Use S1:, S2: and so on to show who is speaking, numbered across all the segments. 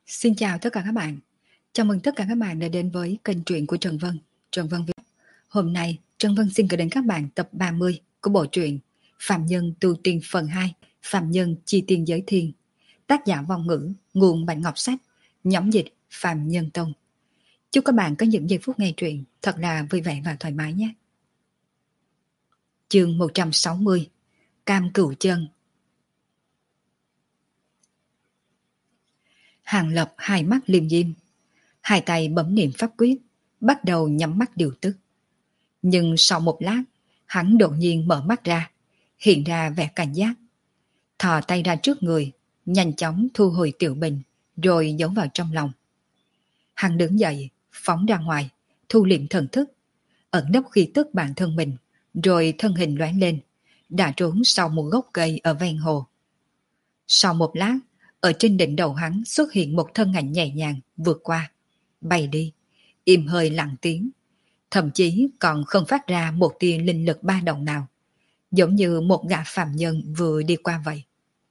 S1: Xin chào tất cả các bạn. Chào mừng tất cả các bạn đã đến với kênh truyện của Trần Vân, Trần Vân Viết. Hôm nay, Trần Vân xin gửi đến các bạn tập 30 của bộ truyện Phạm Nhân Tu Tiên phần 2, Phạm Nhân Chi Tiên Giới Thiên. Tác giả Vong Ngữ, nguồn Bạch Ngọc Sách, nhóm dịch Phạm Nhân Tông. Chúc các bạn có những giây phút nghe truyện thật là vui vẻ và thoải mái nhé. Chương 160, Cam Cửu Chân. Hàng Lập hai mắt liêm diêm, hai tay bấm niệm pháp quyết, bắt đầu nhắm mắt điều tức. Nhưng sau một lát, hắn đột nhiên mở mắt ra, hiện ra vẻ cảnh giác. Thò tay ra trước người, nhanh chóng thu hồi tiểu bình, rồi giấu vào trong lòng. Hắn đứng dậy, phóng ra ngoài, thu liệm thần thức, ẩn nấp khí tức bản thân mình, rồi thân hình lóe lên, đã trốn sau một gốc cây ở ven hồ. Sau một lát, ở trên đỉnh đầu hắn xuất hiện một thân ảnh nhẹ nhàng vượt qua, bay đi, im hơi lặng tiếng, thậm chí còn không phát ra một tia linh lực ba động nào, giống như một gã phàm nhân vừa đi qua vậy.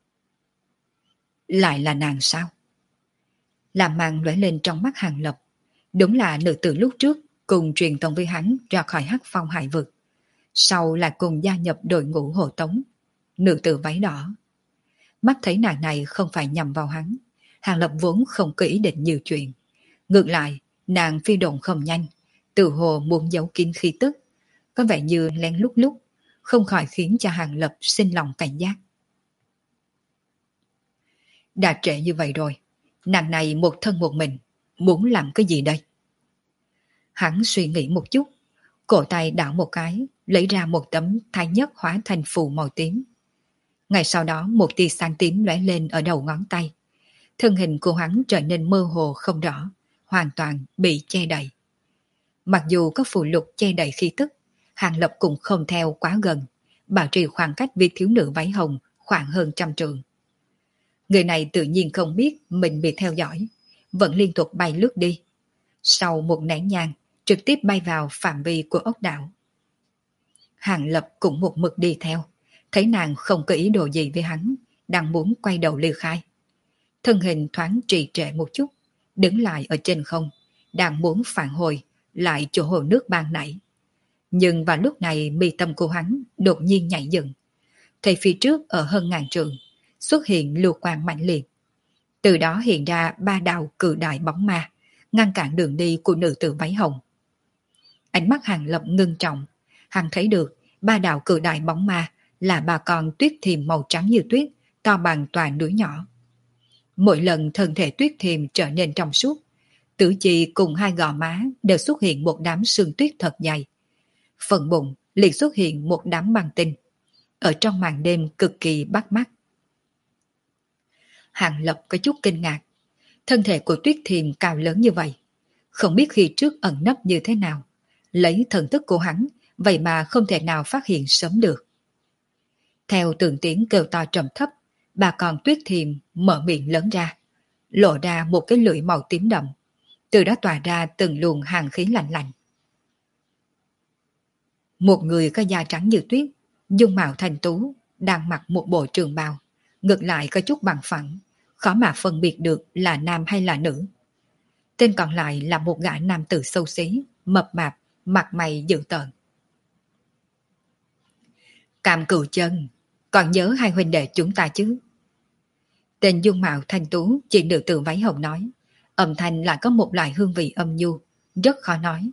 S1: Lại là nàng sao? Làm màn lóe lên trong mắt Hàng Lập, đúng là nữ tử lúc trước cùng truyền tông với hắn ra khỏi Hắc Phong hải vực, sau lại cùng gia nhập đội ngũ hộ tống, nữ tử váy đỏ. Mắt thấy nàng này không phải nhằm vào hắn, Hàng Lập vốn không có ý định nhiều chuyện. Ngược lại, nàng phi độn không nhanh, tự hồ muốn giấu kín khí tức, có vẻ như lén lút lúc, không khỏi khiến cho Hàng Lập sinh lòng cảnh giác. Đã trễ như vậy rồi, nàng này một thân một mình, muốn làm cái gì đây? Hắn suy nghĩ một chút, cổ tay đảo một cái, lấy ra một tấm thái nhất hóa thành phù màu tím. Ngay sau đó một tia sáng tím lóe lên ở đầu ngón tay. Thân hình của hắn trở nên mơ hồ không rõ, hoàn toàn bị che đậy. Mặc dù có phù lục che đậy khí tức, Hàng Lập cũng không theo quá gần, bảo trì khoảng cách với thiếu nữ váy hồng khoảng hơn 100 trượng. Người này tự nhiên không biết mình bị theo dõi, vẫn liên tục bay lướt đi. Sau một nén nhang, trực tiếp bay vào phạm vi của ốc đảo. Hàng Lập cũng một mực đi theo, thấy nàng không có ý đồ gì với hắn, đang muốn quay đầu ly khai. Thân hình thoáng trì trệ một chút, đứng lại ở trên không, đang muốn phản hồi lại chỗ hồ nước ban nãy. Nhưng vào lúc này mi tâm của hắn đột nhiên nhảy dựng, thấy phía trước ở hơn ngàn trượng xuất hiện lưu quang mãnh liệt. Từ đó hiện ra ba đạo cự đại bóng ma, ngăn cản đường đi của nữ tử váy hồng. Ánh mắt Hàng Lập ngưng trọng, hắn thấy được ba đạo cự đại bóng ma là ba con tuyết thiềm màu trắng như tuyết, to bằng toàn núi nhỏ. Mỗi lần thân thể tuyết thiềm trở nên trong suốt, tử chi cùng hai gò má đều xuất hiện một đám sương tuyết thật dày. Phần bụng liền xuất hiện một đám băng tinh, ở trong màn đêm cực kỳ bắt mắt. Hàng Lập có chút kinh ngạc, thân thể của tuyết thiềm cao lớn như vậy, không biết khi trước ẩn nấp như thế nào, lấy thần thức của hắn, vậy mà không thể nào phát hiện sớm được. Theo từng tiếng kêu to trầm thấp, bà con tuyết thiềm mở miệng lớn ra, lộ ra một cái lưỡi màu tím đậm, từ đó tỏa ra từng luồng hàn khí lạnh lạnh. Một người có da trắng như tuyết, dung mạo thanh tú, đang mặc một bộ trường bào, ngược lại có chút bằng phẳng, khó mà phân biệt được là nam hay là nữ. Tên còn lại là một gã nam tử xấu xí, mập mạp, mặt mày dữ tợn. Cam Cửu Chân, còn nhớ hai huynh đệ chúng ta chứ? Tên dung mạo thanh tú chỉ nữ tử váy hồng nói, âm thanh lại có một loại hương vị âm nhu, rất khó nói.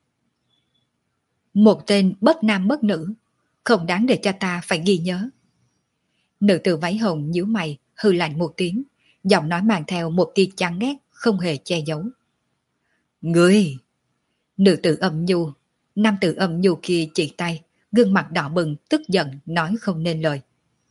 S1: Một tên bất nam bất nữ, không đáng để cho ta phải ghi nhớ. Nữ tử váy hồng nhíu mày, hư lạnh một tiếng, giọng nói mang theo một tia chán ghét, không hề che giấu. Ngươi! Nữ tử âm nhu, nam tử âm nhu kia chỉ tay, gương mặt đỏ bừng, tức giận, nói không nên lời.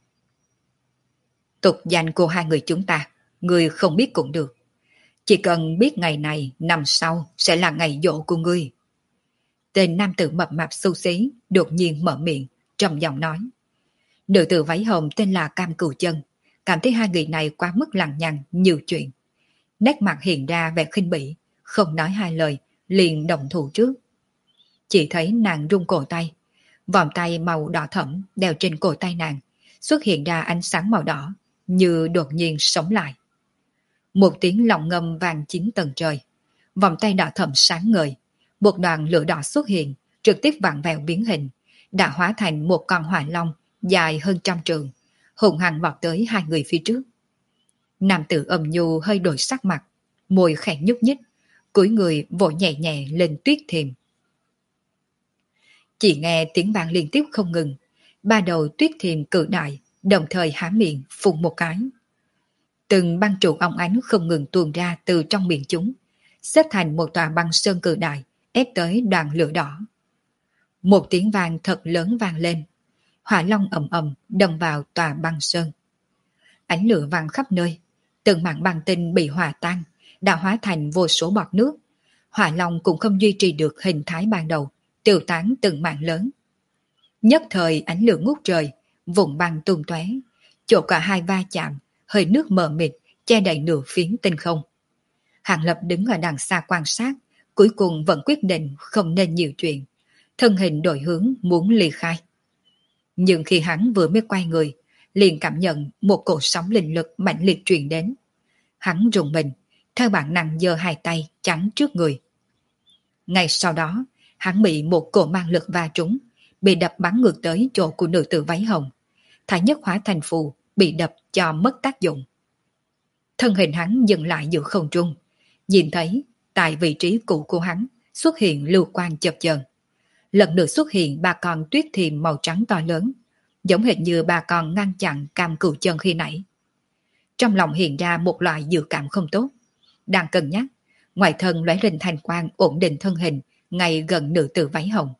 S1: Tục danh của hai người chúng ta, ngươi không biết cũng được. Chỉ cần biết ngày này, năm sau sẽ là ngày dỗ của ngươi. Tên nam tử mập mạp xấu xí đột nhiên mở miệng, trầm giọng nói. Nữ tử váy hồng tên là Cam Cửu Chân, cảm thấy hai người này quá mức lằng nhằng, nhiều chuyện. Nét mặt hiện ra vẻ khinh bỉ, không nói hai lời, liền động thủ trước. Chỉ thấy nàng rung cổ tay, vòng tay màu đỏ thẫm đeo trên cổ tay nàng, xuất hiện ra ánh sáng màu đỏ, như đột nhiên sống lại. Một tiếng lòng ngâm vang chín tầng trời. Vòng tay đỏ thẫm sáng ngời. Một đoàn lửa đỏ xuất hiện, trực tiếp vặn vẹo biến hình, đã hóa thành một con hỏa long dài hơn 100 trượng, hùng hăng vọt tới hai người phía trước. Nam tử âm nhu hơi đổi sắc mặt, môi khẽ nhúc nhích, cúi người vỗ nhẹ nhẹ lên tuyết thiềm. Chỉ nghe tiếng vang liên tiếp không ngừng, ba đầu tuyết thiềm cự đại, đồng thời há miệng phun một cái. Từng băng trụ óng ánh không ngừng tuôn ra từ trong miệng chúng, xếp thành một tòa băng sơn cự đại, ép tới đoàn lửa đỏ. Một tiếng vang thật lớn vang lên, hỏa long ầm ầm đâm vào tòa băng sơn. Ánh lửa vang khắp nơi, từng mảng băng tinh bị hòa tan, đã hóa thành vô số bọt nước. Hỏa long cũng không duy trì được hình thái ban đầu, tiêu tán từng mảng lớn. Nhất thời ánh lửa ngút trời, vùng băng tung tóe, chỗ cả hai va chạm, hơi nước mờ mịt che đầy nửa phiến tinh không. Hàng Lập đứng ở đằng xa quan sát, cuối cùng vẫn quyết định không nên nhiều chuyện, thân hình đổi hướng muốn ly khai. Nhưng khi hắn vừa mới quay người, liền cảm nhận một cỗ sóng linh lực mạnh liệt truyền đến. Hắn rùng mình, theo bản năng giơ hai tay chắn trước người. Ngay sau đó, hắn bị một cỗ mang lực va trúng, bị đập bắn ngược tới chỗ của nữ tử váy hồng. Thái nhất hóa thành phù, bị đập cho mất tác dụng. Thân hình hắn dừng lại giữa không trung, nhìn thấy tại vị trí cũ của hắn xuất hiện lưu quang chập chờn. Lần nữa xuất hiện ba con tuyết thiềm màu trắng to lớn, giống hệt như ba con ngăn chặn cam cửu chân khi nãy. Trong lòng hiện ra một loại dự cảm không tốt, đang cân nhắc, ngoài thân lóe lên thanh quang ổn định thân hình ngay gần nữ tử váy hồng.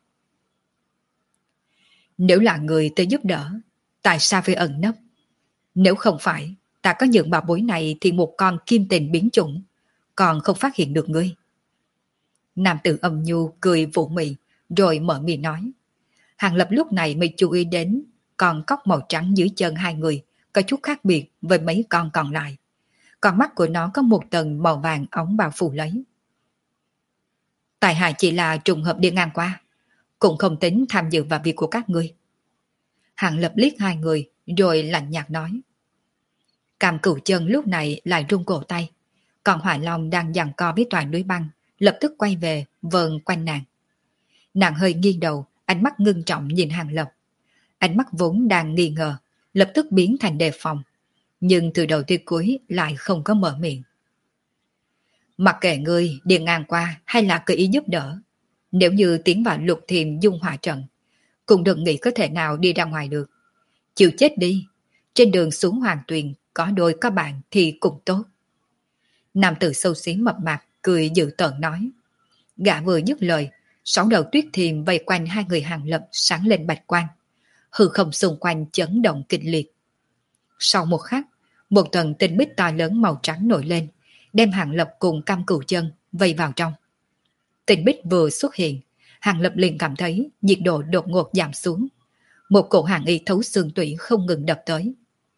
S1: Nếu là người tới giúp đỡ, tại sao phải ẩn nấp? Nếu không phải ta có những bảo bối này thì một con kim tình biến chủng còn không phát hiện được ngươi. Nam tử âm nhu cười vũ mị rồi mở miệng nói. Hàng Lập lúc này mới chú ý đến con cóc màu trắng dưới chân hai người có chút khác biệt với mấy con còn lại. Con mắt của nó có một tầng màu vàng óng bao phủ lấy. Tại hạ chỉ là trùng hợp đi ngang qua, cũng không tính tham dự vào việc của các ngươi. Hàng Lập liếc hai người rồi lạnh nhạt nói. Cam Cửu Chân lúc này lại rung cổ tay, còn Hỏa Long đang giằng co với toàn núi băng lập tức quay về vờn quanh nàng. Nàng hơi nghiêng đầu, ánh mắt ngưng trọng nhìn Hàng Lập. Ánh mắt vốn đang nghi ngờ, lập tức biến thành đề phòng, nhưng từ đầu tới cuối lại không có mở miệng. Mặc kệ ngươi đi ngang qua hay là cơ ý giúp đỡ, nếu như tiến vào Lục Thiềm dung hỏa trận, cũng đừng nghĩ có thể nào đi ra ngoài được. Chịu chết đi, trên đường xuống Hoàng Tuyền có đôi có bạn thì cũng tốt. Nam tử xấu xí mập mạp cười dữ tợn nói. Gã vừa dứt lời, 6 đầu tuyết thiềm vây quanh hai người Hàng Lập sáng lên bạch quang, hư không xung quanh chấn động kịch liệt. Sau một khắc, một tầng tinh bích to lớn màu trắng nổi lên, đem Hàng Lập cùng Cam Cửu Chân vây vào trong. Tinh bích vừa xuất hiện, Hàng Lập liền cảm thấy nhiệt độ đột ngột giảm xuống, một cổ hàn ý thấu xương tủy không ngừng đập tới.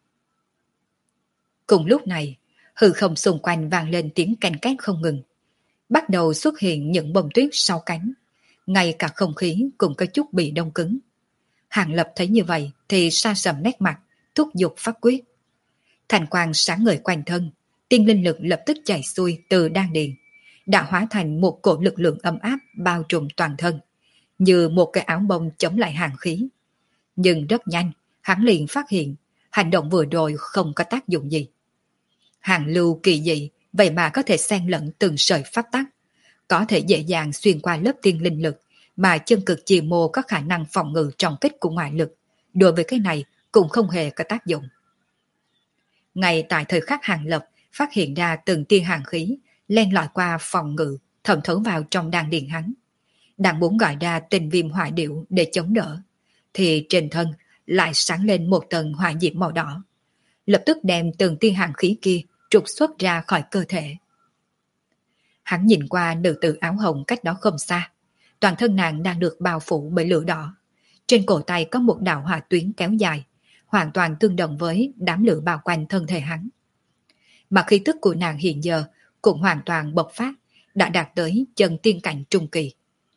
S1: Cùng lúc này, hư không xung quanh vang lên tiếng canh két không ngừng, bắt đầu xuất hiện những bông tuyết sau cánh, ngay cả không khí cũng có chút bị đông cứng. Hàng Lập thấy như vậy thì sa sầm nét mặt, thúc giục phát quyết. Thành quang sáng ngời quanh thân, tiên linh lực lập tức chảy xuôi từ đan điền, đã hóa thành một cổ lực lượng ấm áp bao trùm toàn thân, như một cái áo bông chống lại hàn khí. Nhưng rất nhanh, hắn liền phát hiện hành động vừa rồi không có tác dụng gì. Hàn lưu kỳ dị, vậy mà có thể xen lẫn từng sợi pháp tắc, có thể dễ dàng xuyên qua lớp tiên linh lực, mà chân cực chi mô có khả năng phòng ngự trọng kích của ngoại lực, đối với cái này cũng không hề có tác dụng. Ngay tại thời khắc Hàng Lập phát hiện ra từng tia hàn khí len lỏi qua phòng ngự, thẩm thấu vào trong đan điền hắn, đang muốn gọi ra tình viêm hỏa điệu để chống đỡ, thì trên thân lại sáng lên một tầng hỏa diễm màu đỏ, lập tức đem từng tia hàn khí kia trục xuất ra khỏi cơ thể. Hắn nhìn qua nữ tử áo hồng cách đó không xa, toàn thân nàng đang được bao phủ bởi lửa đỏ, trên cổ tay có một đạo hỏa tuyến kéo dài, hoàn toàn tương đồng với đám lửa bao quanh thân thể hắn. Mà khí tức của nàng hiện giờ cũng hoàn toàn bộc phát, đã đạt tới chân tiên cảnh trung kỳ.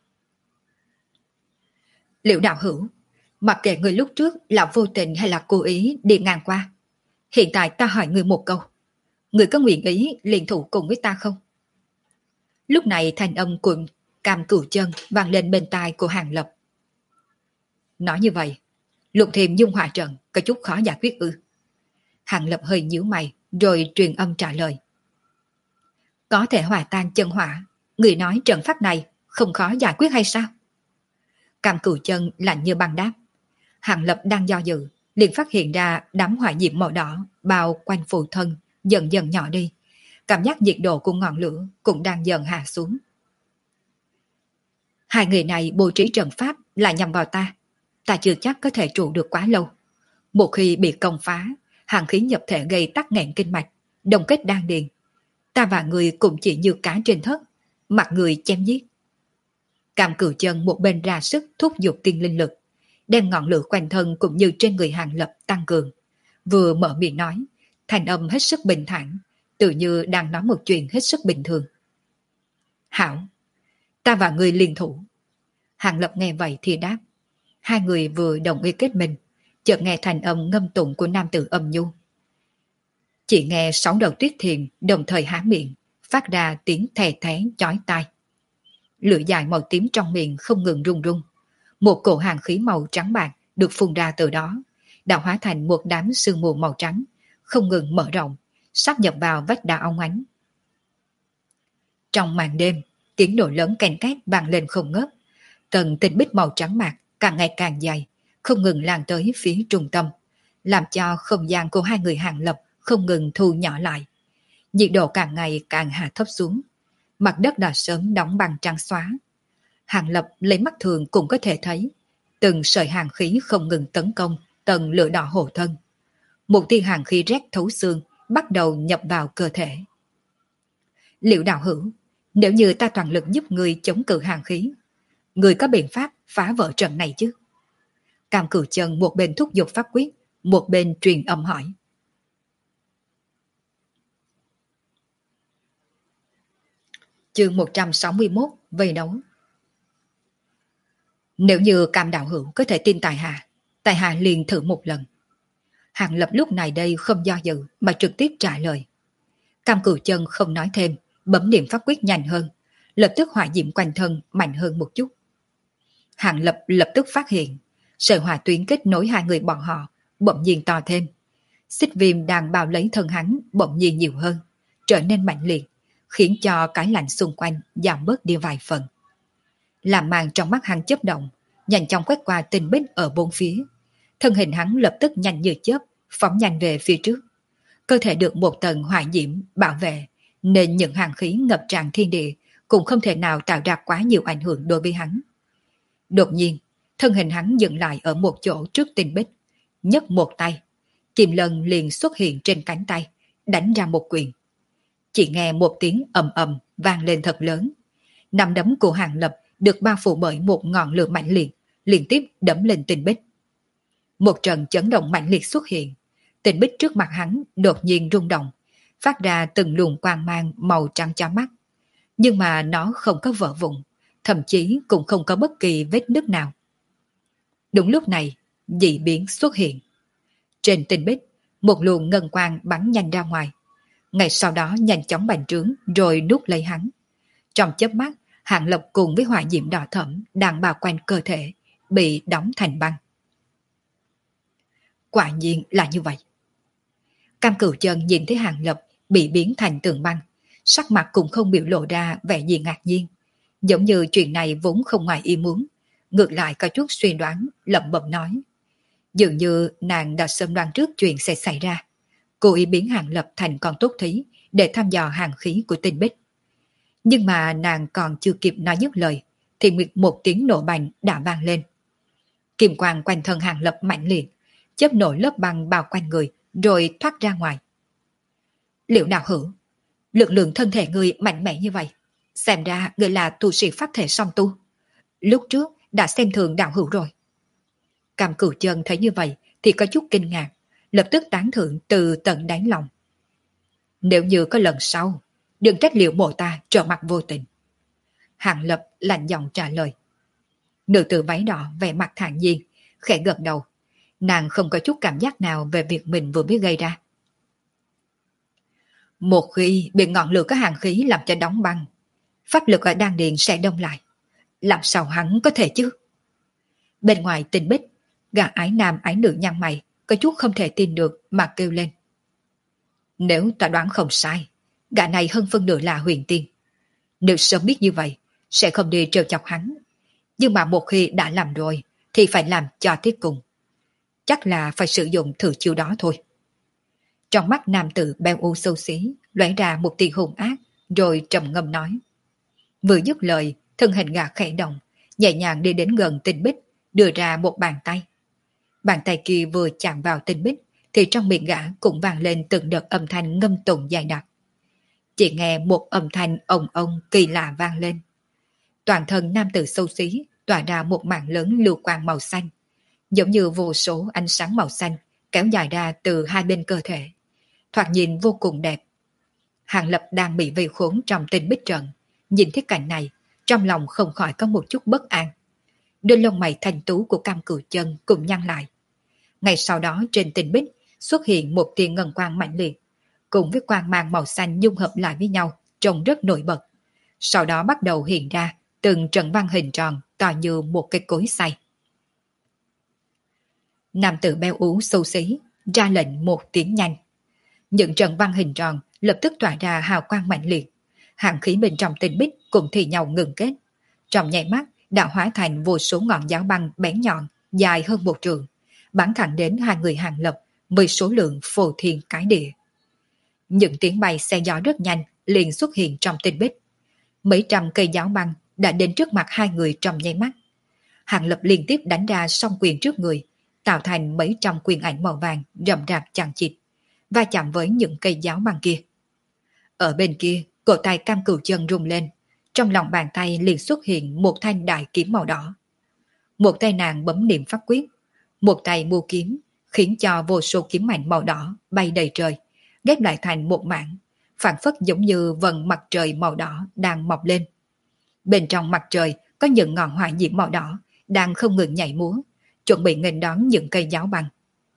S1: Liệu đạo hữu, mặc kệ người lúc trước là vô tình hay là cố ý đi ngang qua, hiện tại ta hỏi người một câu, người có nguyện ý liên thủ cùng với ta không? Lúc này thanh âm của Cam Cửu Chân vang lên bên tai của Hàng Lập. Nói như vậy, lục thiềm dung hỏa trận có chút khó giải quyết ư? Hàng Lập hơi nhíu mày, rồi truyền âm trả lời. Có thể hòa tan chân hỏa, người nói trận pháp này không khó giải quyết hay sao? Cam Cửu Chân lạnh như băng đáp. Hàng Lập đang do dự, liền phát hiện ra đám hỏa diệm màu đỏ bao quanh phụ thân dần dần nhỏ đi. Cảm giác nhiệt độ của ngọn lửa cũng đang dần hạ xuống. Hai người này bố trí trận pháp là nhằm vào ta. Ta chưa chắc có thể trụ được quá lâu. Một khi bị công phá, hàng khí nhập thể gây tắc nghẽn kinh mạch, đồng kết đan điền. Ta và người cũng chỉ như cá trên thớt, mặt người chém giết. Cam Cửu Chân một bên ra sức thúc giục tiên linh lực, đem ngọn lửa quanh thân cũng như trên người Hàng Lập tăng cường. Vừa mở miệng nói, thanh âm hết sức bình thản, tự như đang nói một chuyện hết sức bình thường. Hảo, ta và người liên thủ. Hàng Lập nghe vậy thì đáp. Hai người vừa đồng ý kết minh, chợt nghe thành âm ngâm tụng của nam tử âm nhu. Chỉ nghe 6 đầu Tuyết Thiền đồng thời há miệng, phát ra tiếng thè thé chói tai. Lửa dài màu tím trong miệng không ngừng rung rung. Một cổ hàng khí màu trắng bạc được phun ra từ đó, đã hóa thành một đám sương mù màu trắng, không ngừng mở rộng, sáp nhập vào vách đá óng ánh. Trong màn đêm, tiếng nổ lớn ken két vang lên không ngớt. Tầng tinh bích màu trắng mạc càng ngày càng dày, không ngừng lan tới phía trung tâm, làm cho không gian của hai người Hàng Lập không ngừng thu nhỏ lại. Nhiệt độ càng ngày càng hạ thấp xuống, mặt đất đã sớm đóng băng trắng xóa. Hàng Lập lấy mắt thường cũng có thể thấy, từng sợi hàng khí không ngừng tấn công tầng lửa đỏ hộ thân. Một tia hàng khí rét thấu xương bắt đầu nhập vào cơ thể. Liệu đạo hữu, nếu như ta toàn lực giúp người chống cự hàng khí, người có biện pháp phá vỡ trận này chứ? Cam Cửu Chân một bên thúc giục pháp quyết, một bên truyền âm hỏi. Chương 161 vây đấu. Nếu như Cam đạo hữu có thể tin tại hạ liền thử một lần. Hàng Lập lúc này đây không do dự mà trực tiếp trả lời. Cam Cửu Chân không nói thêm, bấm niệm pháp quyết nhanh hơn, lập tức hỏa diệm quanh thân mạnh hơn một chút. Hàng Lập lập tức phát hiện, sợi hỏa tuyến kết nối hai người bọn họ bỗng nhiên to thêm. Xích viêm đang bao lấy thân hắn bỗng nhiên nhiều hơn, trở nên mạnh liệt, khiến cho cái lạnh xung quanh giảm bớt đi vài phần. Làm màn trong mắt hắn chớp động, nhanh chóng quét qua tinh bích ở bốn phía. Thân hình hắn lập tức nhanh như chớp, phóng nhanh về phía trước. Cơ thể được một tầng hỏa diễm bảo vệ, nên những hàng khí ngập tràn thiên địa cũng không thể nào tạo ra quá nhiều ảnh hưởng đối với hắn. Đột nhiên, thân hình hắn dừng lại ở một chỗ trước tinh bích, nhấc một tay. Kim Lân liền xuất hiện trên cánh tay, đánh ra một quyền. Chỉ nghe một tiếng ầm ầm vang lên thật lớn. Nắm đấm của Hàng Lập được bao phủ bởi một ngọn lửa mạnh liệt, liên tiếp đấm lên tinh bích. Một trận chấn động mạnh liệt xuất hiện. Tinh bích trước mặt hắn đột nhiên rung động, phát ra từng luồng quang mang màu trắng chói mắt. Nhưng mà nó không có vỡ vụn, thậm chí cũng không có bất kỳ vết nứt nào. Đúng lúc này, dị biến xuất hiện. Trên tinh bích, một luồng ngân quang bắn nhanh ra ngoài. Ngay sau đó nhanh chóng bành trướng rồi nuốt lấy hắn. Trong chớp mắt, Hàng Lập cùng với hỏa diệm đỏ thẫm đang bao quanh cơ thể, bị đóng thành băng. Quả nhiên là như vậy. Cam Cửu Chân nhìn thấy Hàng Lập bị biến thành tường băng, sắc mặt cũng không biểu lộ ra vẻ gì ngạc nhiên. Giống như chuyện này vốn không ngoài ý muốn, ngược lại có chút suy đoán, lẩm bẩm nói. Dường như nàng đã sớm đoán trước chuyện sẽ xảy ra. Cô ý biến Hàng Lập thành con tốt thí để thăm dò hàng khí của tinh bích. Nhưng mà nàng còn chưa kịp nói dứt lời, thì một tiếng nổ bành đã vang lên. Kim quang quanh thân Hàng Lập mạnh liệt, chớp nổ lớp băng bao quanh người, rồi thoát ra ngoài. Liệu đạo hữu, lực lượng thân thể người mạnh mẽ như vậy, xem ra người là tu sĩ pháp thể song tu. Lúc trước đã xem thường đạo hữu rồi. Cam Cửu Chân thấy như vậy thì có chút kinh ngạc, lập tức tán thưởng từ tận đáy lòng. Nếu như có lần sau, đừng trách Liệu mộ ta trở mặt vô tình. Hàng Lập lạnh giọng trả lời. Nữ tử váy đỏ vẻ mặt thản nhiên, khẽ gật đầu. Nàng không có chút cảm giác nào về việc mình vừa mới gây ra. Một khi bị ngọn lửa có hàn khí làm cho đóng băng, pháp lực ở đan điền sẽ đông lại. Làm sao hắn có thể chứ? Bên ngoài Tinh Bích, gã ái nam ái nữ nhăn mày, có chút không thể tin được mà kêu lên. Nếu ta đoán không sai, gã này hơn phân nửa là huyền tiên. Nếu sớm biết như vậy, sẽ không đi trêu chọc hắn. Nhưng mà một khi đã làm rồi, thì phải làm cho tới cùng. Chắc là phải sử dụng thử chiêu đó thôi. Trong mắt nam tử beo u xấu xí, lóe ra một tia hung ác, rồi trầm ngâm nói. Vừa dứt lời, thân hình gã khẽ động, nhẹ nhàng đi đến gần Tinh Bích, đưa ra một bàn tay. Bàn tay kia vừa chạm vào Tinh Bích, thì trong miệng gã cũng vang lên từng đợt âm thanh ngâm tụng dài đặc. Chỉ nghe một âm thanh ông kỳ lạ vang lên. Toàn thân nam tử xấu xí tỏa ra một mảng lớn lưu quang màu xanh, giống như vô số ánh sáng màu xanh kéo dài ra từ hai bên cơ thể, thoạt nhìn vô cùng đẹp. Hàng Lập đang bị vây khốn trong Tinh Bích trận, nhìn thấy cảnh này, trong lòng không khỏi có một chút bất an. Đôi lông mày thanh tú của Cam Cửu Chân cùng nhăn lại. Ngay sau đó trên Tinh Bích xuất hiện một tia ngân quang mạnh liệt, cùng với quang mang màu xanh dung hợp lại với nhau, trông rất nổi bật. Sau đó bắt đầu hiện ra từng trận văn hình tròn to như một cái cối xay. Nam tử béo ú xấu xí ra lệnh một tiếng nhanh. Những trận văn hình tròn lập tức tỏa ra hào quang mạnh liệt, hàn khí bên trong Tinh Bích cùng thì nhau ngừng kết. Trong nháy mắt đã hóa thành vô số ngọn giáo băng bén nhọn dài hơn một trường, bắn thẳng đến hai người Hàng Lập với số lượng phô thiên cái địa. Những tiếng bay xe gió rất nhanh liền xuất hiện trong Tinh Bích. Mấy trăm cây giáo băng đã đến trước mặt hai người trong nháy mắt. Hàng Lập liên tiếp đánh ra song quyền trước người, tạo thành mấy trăm quyền ảnh màu vàng rậm rạp chằng chịt, va chạm với những cây giáo băng kia. Ở bên kia, cổ tay Cam Cửu Chân rung lên, trong lòng bàn tay liền xuất hiện một thanh đại kiếm màu đỏ. Một tay nàng bấm niệm pháp quyết, một tay mua kiếm, khiến cho vô số kiếm ảnh màu đỏ bay đầy trời, ghép lại thành một mảng, phản phất giống như vầng mặt trời màu đỏ đang mọc lên. Bên trong mặt trời có những ngọn hỏa diễm màu đỏ đang không ngừng nhảy múa, chuẩn bị nghênh đón những cây giáo băng.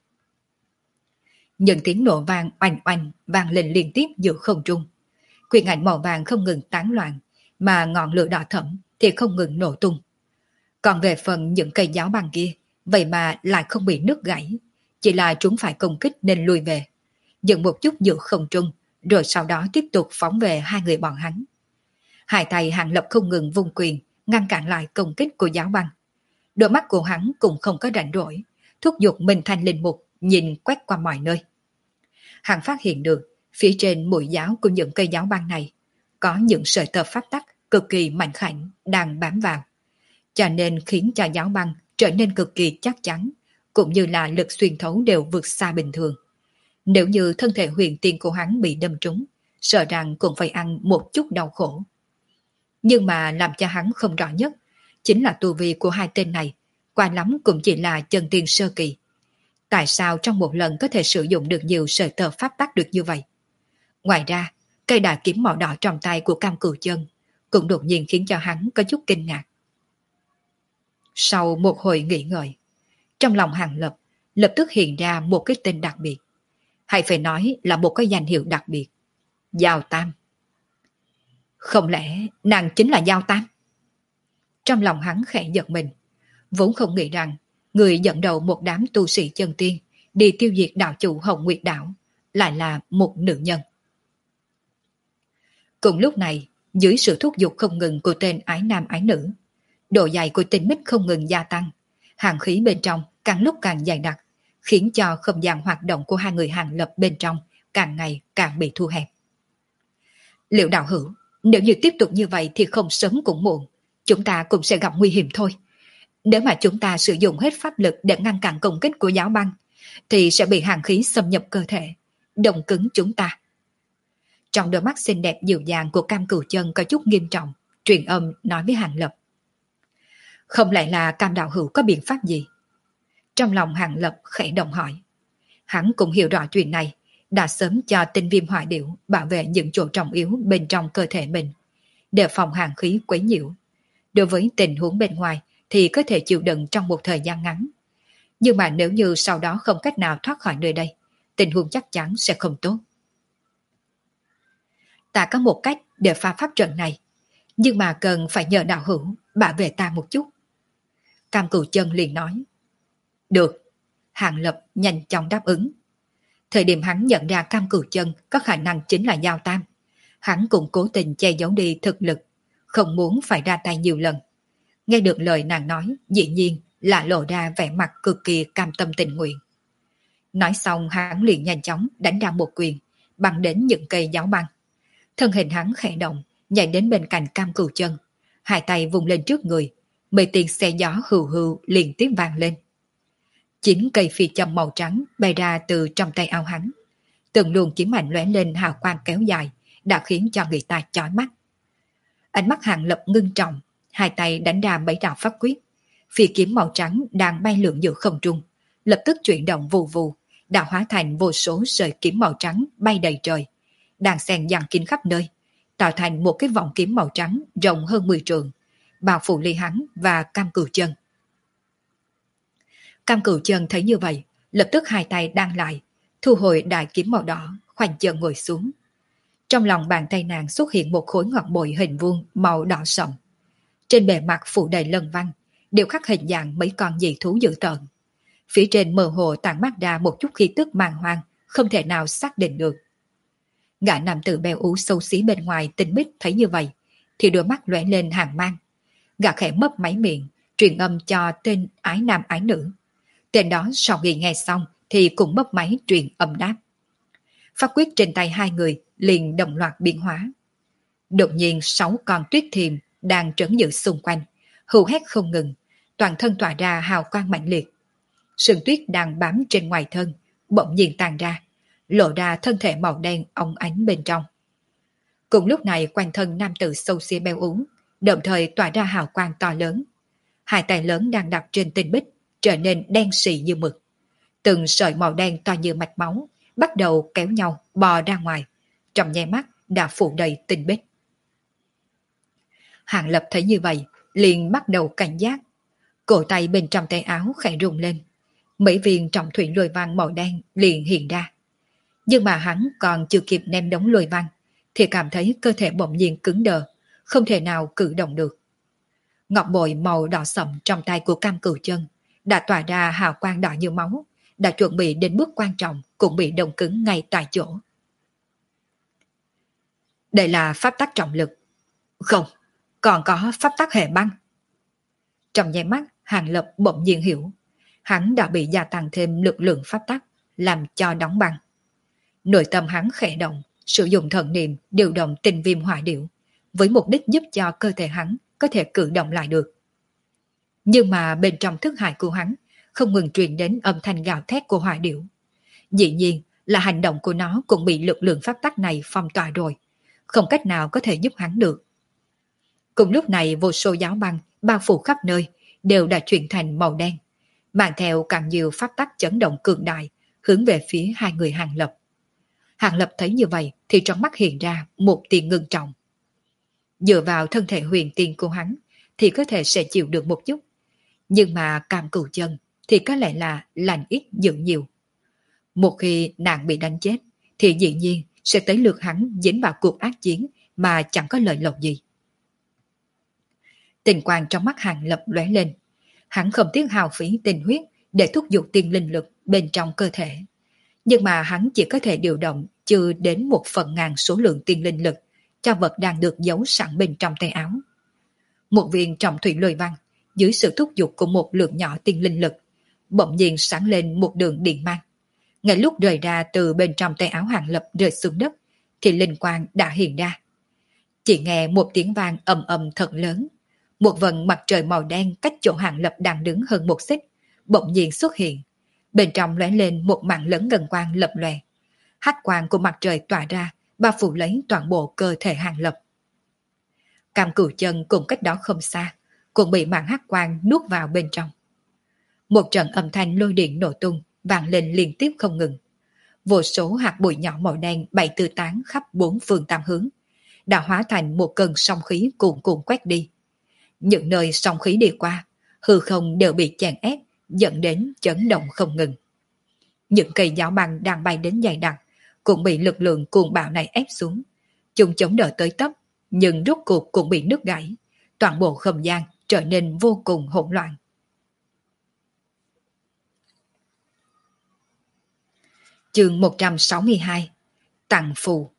S1: Những tiếng nổ vang oanh oanh vang lên liên tiếp giữa không trung. Quyền ảnh màu vàng không ngừng tán loạn, mà ngọn lửa đỏ thẫm thì không ngừng nổ tung. Còn về phần những cây giáo băng kia, vậy mà lại không bị nứt gãy, chỉ là chúng phải công kích nên lùi về, dừng một chút giữa không trung, rồi sau đó tiếp tục phóng về hai người bọn hắn. Hai tay Hàng Lập không ngừng vung quyền, ngăn cản lại công kích của giáo băng. Đôi mắt của hắn cũng không có rảnh rỗi, thúc giục Minh Thanh linh mục nhìn quét qua mọi nơi. Hắn phát hiện được phía trên mũi giáo của những cây giáo băng này có những sợi tơ pháp tắc cực kỳ mạnh khảnh đang bám vào, cho nên khiến cho giáo băng trở nên cực kỳ chắc chắn, cũng như là lực xuyên thấu đều vượt xa bình thường. Nếu như thân thể huyền tiên của hắn bị đâm trúng, sợ rằng cũng phải ăn một chút đau khổ. Nhưng mà làm cho hắn không rõ nhất chính là tu vi của hai tên này, qua lắm cũng chỉ là chân tiên sơ kỳ. Tại sao trong một lần có thể sử dụng được nhiều sợi tơ pháp tắc được như vậy? Ngoài ra, cây đại kiếm màu đỏ trong tay của Cam Cửu Chân cũng đột nhiên khiến cho hắn có chút kinh ngạc. Sau một hồi nghĩ ngợi, trong lòng Hàng Lập lập tức hiện ra một cái tên đặc biệt, hay phải nói là một cái danh hiệu đặc biệt: Giao Tam. Không lẽ nàng chính là Giao Tam? Trong lòng hắn khẽ giật mình, vốn không nghĩ rằng người dẫn đầu một đám tu sĩ chân tiên đi tiêu diệt đạo chủ Hồng Nguyệt Đảo lại là một nữ nhân. Cùng lúc này, dưới sự thúc giục không ngừng của tên ái nam ái nữ, độ dày của Tinh Bích không ngừng gia tăng, hàn khí bên trong càng lúc càng dày đặc, khiến cho không gian hoạt động của hai người Hàng Lập bên trong càng ngày càng bị thu hẹp. Liệu đạo hữu, nếu như tiếp tục như vậy thì không sớm cũng muộn, chúng ta cũng sẽ gặp nguy hiểm thôi. Nếu mà chúng ta sử dụng hết pháp lực để ngăn cản công kích của giáo băng, thì sẽ bị hàn khí xâm nhập cơ thể, đông cứng chúng ta. Trong đôi mắt xinh đẹp dịu dàng của Cam Cửu Chân có chút nghiêm trọng, truyền âm nói với Hàng Lập. Không lẽ là Cam đạo hữu có biện pháp gì? Trong lòng Hàng Lập khẽ động hỏi. Hắn cũng hiểu rõ chuyện này, đã sớm cho tinh viêm hỏa điểu bảo vệ những chỗ trọng yếu bên trong cơ thể mình, đề phòng hàn khí quấy nhiễu. Đối với tình huống bên ngoài thì có thể chịu đựng trong một thời gian ngắn. Nhưng mà nếu như sau đó không cách nào thoát khỏi nơi đây, tình huống chắc chắn sẽ không tốt. Ta có một cách để phá pháp trận này, nhưng mà cần phải nhờ đạo hữu bảo vệ ta một chút. Cam Cửu Chân liền nói. Được. Hàng Lập nhanh chóng đáp ứng. Thời điểm hắn nhận ra Cam Cửu Chân có khả năng chính là Giao Tam, hắn cũng cố tình che giấu đi thực lực, không muốn phải ra tay nhiều lần. Nghe được lời nàng nói, dĩ nhiên là lộ ra vẻ mặt cực kỳ cam tâm tình nguyện. Nói xong hắn liền nhanh chóng đánh ra một quyền, bắn đến những cây giáo băng. Thân hình hắn khẽ động, nhảy đến bên cạnh Cam Cửu Chân, hai tay vùng lên trước người, mấy tiếng xe gió hưu hưu liên tiếp vang lên. 9 cây phi châm màu trắng bay ra từ trong tay áo hắn. Từng luồng kiếm ảnh lóe lên hào quang kéo dài, đã khiến cho người ta chói mắt. Ánh mắt Hàng Lập ngưng trọng, hai tay đánh ra mấy đạo pháp quyết. Phi kiếm màu trắng đang bay lượn giữa không trung, lập tức chuyển động vù vù, đã hóa thành vô số sợi kiếm màu trắng bay đầy trời, đang xen dàn kín khắp nơi, tạo thành một cái vòng kiếm màu trắng rộng hơn 10 trượng, bao phủ Ly hắn và Cam Cửu Chân. Cam Cửu Chân thấy như vậy, lập tức hai tay đan lại, thu hồi đại kiếm màu đỏ, khoanh chân ngồi xuống. Trong lòng bàn tay nàng xuất hiện một khối ngọc bội hình vuông màu đỏ sậm. Trên bề mặt phủ đầy lân văn, đều khắc hình dạng mấy con dị thú dữ tợn. Phía trên mơ hồ tản mát ra một chút khí tức màng hoang, không thể nào xác định được. Gã nam tử béo ú xấu xí bên ngoài Tinh Bích thấy như vậy, thì đôi mắt lóe lên hàn mang. Gã khẽ mấp máy miệng, truyền âm cho tên ái nam ái nữ. Tên đó sau khi nghe xong thì cũng mấp máy truyền âm đáp. Pháp quyết trên tay hai người liền đồng loạt biến hóa. Đột nhiên 6 con tuyết thiềm đang trấn giữ xung quanh, hù hét không ngừng, toàn thân tỏa ra hào quang mạnh liệt. Sương tuyết đang bám trên ngoài thân, bỗng nhiên tàn ra, lộ ra thân thể màu đen óng ánh bên trong. Cùng lúc này quanh thân nam tử xấu xí béo ú, đồng thời tỏa ra hào quang to lớn. Hai tay lớn đang đặt trên Tinh Bích, trở nên đen xì như mực. Từng sợi màu đen to như mạch máu, bắt đầu kéo nhau bò ra ngoài, trong nháy mắt đã phủ đầy Tinh Bích. Hàng Lập thấy như vậy, liền bắt đầu cảnh giác. Cổ tay bên trong tay áo khẽ rung lên. Mấy viên trọng thủy lôi văn màu đen liền hiện ra. Nhưng mà hắn còn chưa kịp ném đống lôi văn, thì cảm thấy cơ thể bỗng nhiên cứng đờ, không thể nào cử động được. Ngọc bội màu đỏ sậm trong tay của Cam Cửu Chân đã tỏa ra hào quang đỏ như máu, đã chuẩn bị đến bước quan trọng cũng bị đông cứng ngay tại chỗ. Đây là pháp tắc trọng lực. Không, còn có pháp tắc hệ băng. Trong nháy mắt, Hàng Lập bỗng nhiên hiểu, hắn đã bị gia tăng thêm lực lượng pháp tắc, làm cho đóng băng. Nội tâm hắn khẽ động, sử dụng thần niệm điều động tinh viêm hỏa điểu, với mục đích giúp cho cơ thể hắn có thể cử động lại được. Nhưng mà bên trong thức hải của hắn không ngừng truyền đến âm thanh gào thét của hỏa điểu. Dĩ nhiên là hành động của nó cũng bị lực lượng pháp tắc này phong tỏa rồi, không cách nào có thể giúp hắn được. Cùng lúc này vô số giáo băng bao phủ khắp nơi đều đã chuyển thành màu đen, mang theo càng nhiều pháp tắc chấn động cường đại hướng về phía hai người Hàng Lập. Hàng Lập thấy như vậy thì trong mắt hiện ra một tia ngưng trọng. Dựa vào thân thể huyền tiên của hắn thì có thể sẽ chịu được một chút, nhưng mà Cam Cửu Chân thì có lẽ là lành ít dữ nhiều. Một khi nàng bị đánh chết thì dĩ nhiên sẽ tới lượt hắn dính vào cuộc ác chiến mà chẳng có lợi lộc gì. Tình quang trong mắt Hàng Lập lóe lên, hắn không tiếc hao phí tinh huyết để thúc giục tiên linh lực bên trong cơ thể, nhưng mà hắn chỉ có thể điều động chưa đến 1/1000 số lượng tiên linh lực cho vật đang được giấu sẵn bên trong tay áo. Một viên trọng thủy lôi văn dưới sự thúc giục của một lượng nhỏ tiên linh lực bỗng nhiên sáng lên một đường điện mang. Ngay lúc rời ra từ bên trong tay áo Hàng Lập rơi xuống đất thì linh quang đã hiện ra. Chỉ nghe một tiếng vang ầm ầm thật lớn, một vầng mặt trời màu đen cách chỗ Hàng Lập đang đứng hơn một xích bỗng nhiên xuất hiện. Bên trong lóe lên một mảng lớn ngân quang lập lòe. Hắc quang của mặt trời tỏa ra, bao phủ lấy toàn bộ cơ thể Hàng Lập. Cam Cửu Chân cùng cách đó không xa, cũng bị mảng hắc quang nuốt vào bên trong. Một trận âm thanh lôi điện nổ tung vang lên liên tiếp không ngừng. Vô số hạt bụi nhỏ màu đen bay tứ tán khắp bốn phương tám hướng, đã hóa thành một cơn sóng khí cuồn cuộn quét đi. Những nơi sóng khí đi qua, hư không đều bị chèn ép, dẫn đến chấn động không ngừng. Những cây giáo băng đang bay đến dày đặc cũng bị lực lượng cuồng bạo này ép xuống, Chúng chống đỡ tới tấp, nhưng rốt cuộc cũng bị nứt gãy. Toàn bộ không gian trở nên vô cùng hỗn loạn. Chương 162. Tặng phù.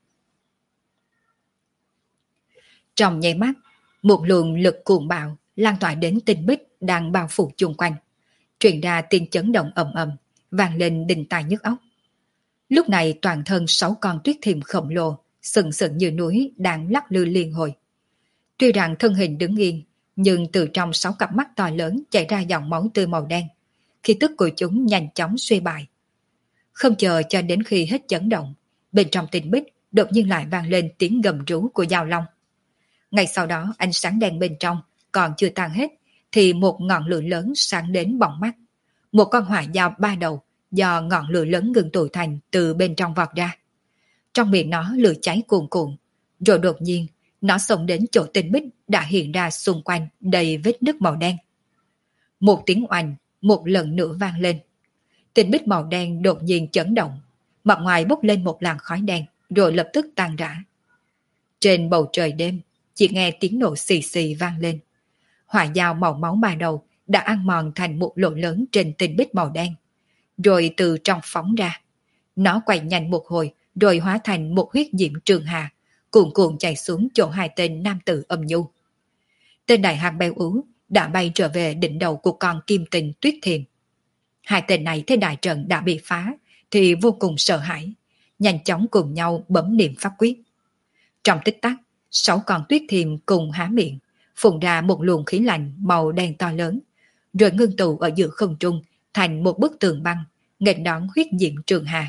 S1: Trong nháy mắt, một luồng lực cuồng bạo lan tỏa đến tinh bích đang bao phủ chung quanh, truyền ra tiếng chấn động ầm ầm, vang lên đinh tai nhức óc. Lúc này toàn thân 6 con tuyết thiềm khổng lồ, sừng sững như núi đang lắc lư liên hồi. Tuy rằng thân hình đứng yên, nhưng từ trong 6 cặp mắt to lớn chảy ra dòng máu tươi màu đen, khí tức của chúng nhanh chóng suy bại. Không chờ cho đến khi hết chấn động, bên trong tinh bích đột nhiên lại vang lên tiếng gầm rú của dao long. Ngay sau đó ánh sáng đen bên trong còn chưa tan hết, thì một ngọn lửa lớn sáng đến bỏng mắt. Một con hỏa dao 3 đầu do ngọn lửa lớn ngừng tụ thành từ bên trong vọt ra. Trong miệng nó lửa cháy cuồn cuộn, rồi đột nhiên nó xông đến chỗ tinh bích đã hiện ra xung quanh đầy vết nứt màu đen. Một tiếng oanh một lần nữa vang lên. Tinh bích màu đen đột nhiên chấn động, mặt ngoài bốc lên một làn khói đen rồi lập tức tan rã. Trên bầu trời đêm chỉ nghe tiếng nổ xì xì vang lên. Hỏa dao màu máu 3 đầu đã ăn mòn thành một lỗ lớn trên tinh bích màu đen, rồi từ trong phóng ra. Nó quay nhanh một hồi rồi hóa thành một huyết diễm trường hà, cuồn cuộn chạy xuống chỗ hai tên nam tử âm nhu. Tên đại hán béo ú đã bay trở về đỉnh đầu của con kim tình tuyết thiềm. Hai tên này thấy đại trận đã bị phá thì vô cùng sợ hãi, nhanh chóng cùng nhau bấm niệm pháp quyết. Trong tích tắc, 6 con tuyết thiềm cùng há miệng, phun ra một luồng khí lạnh màu đen to lớn, rồi ngưng tụ ở giữa không trung thành một bức tường băng, nghênh đón huyết diễm trường hà.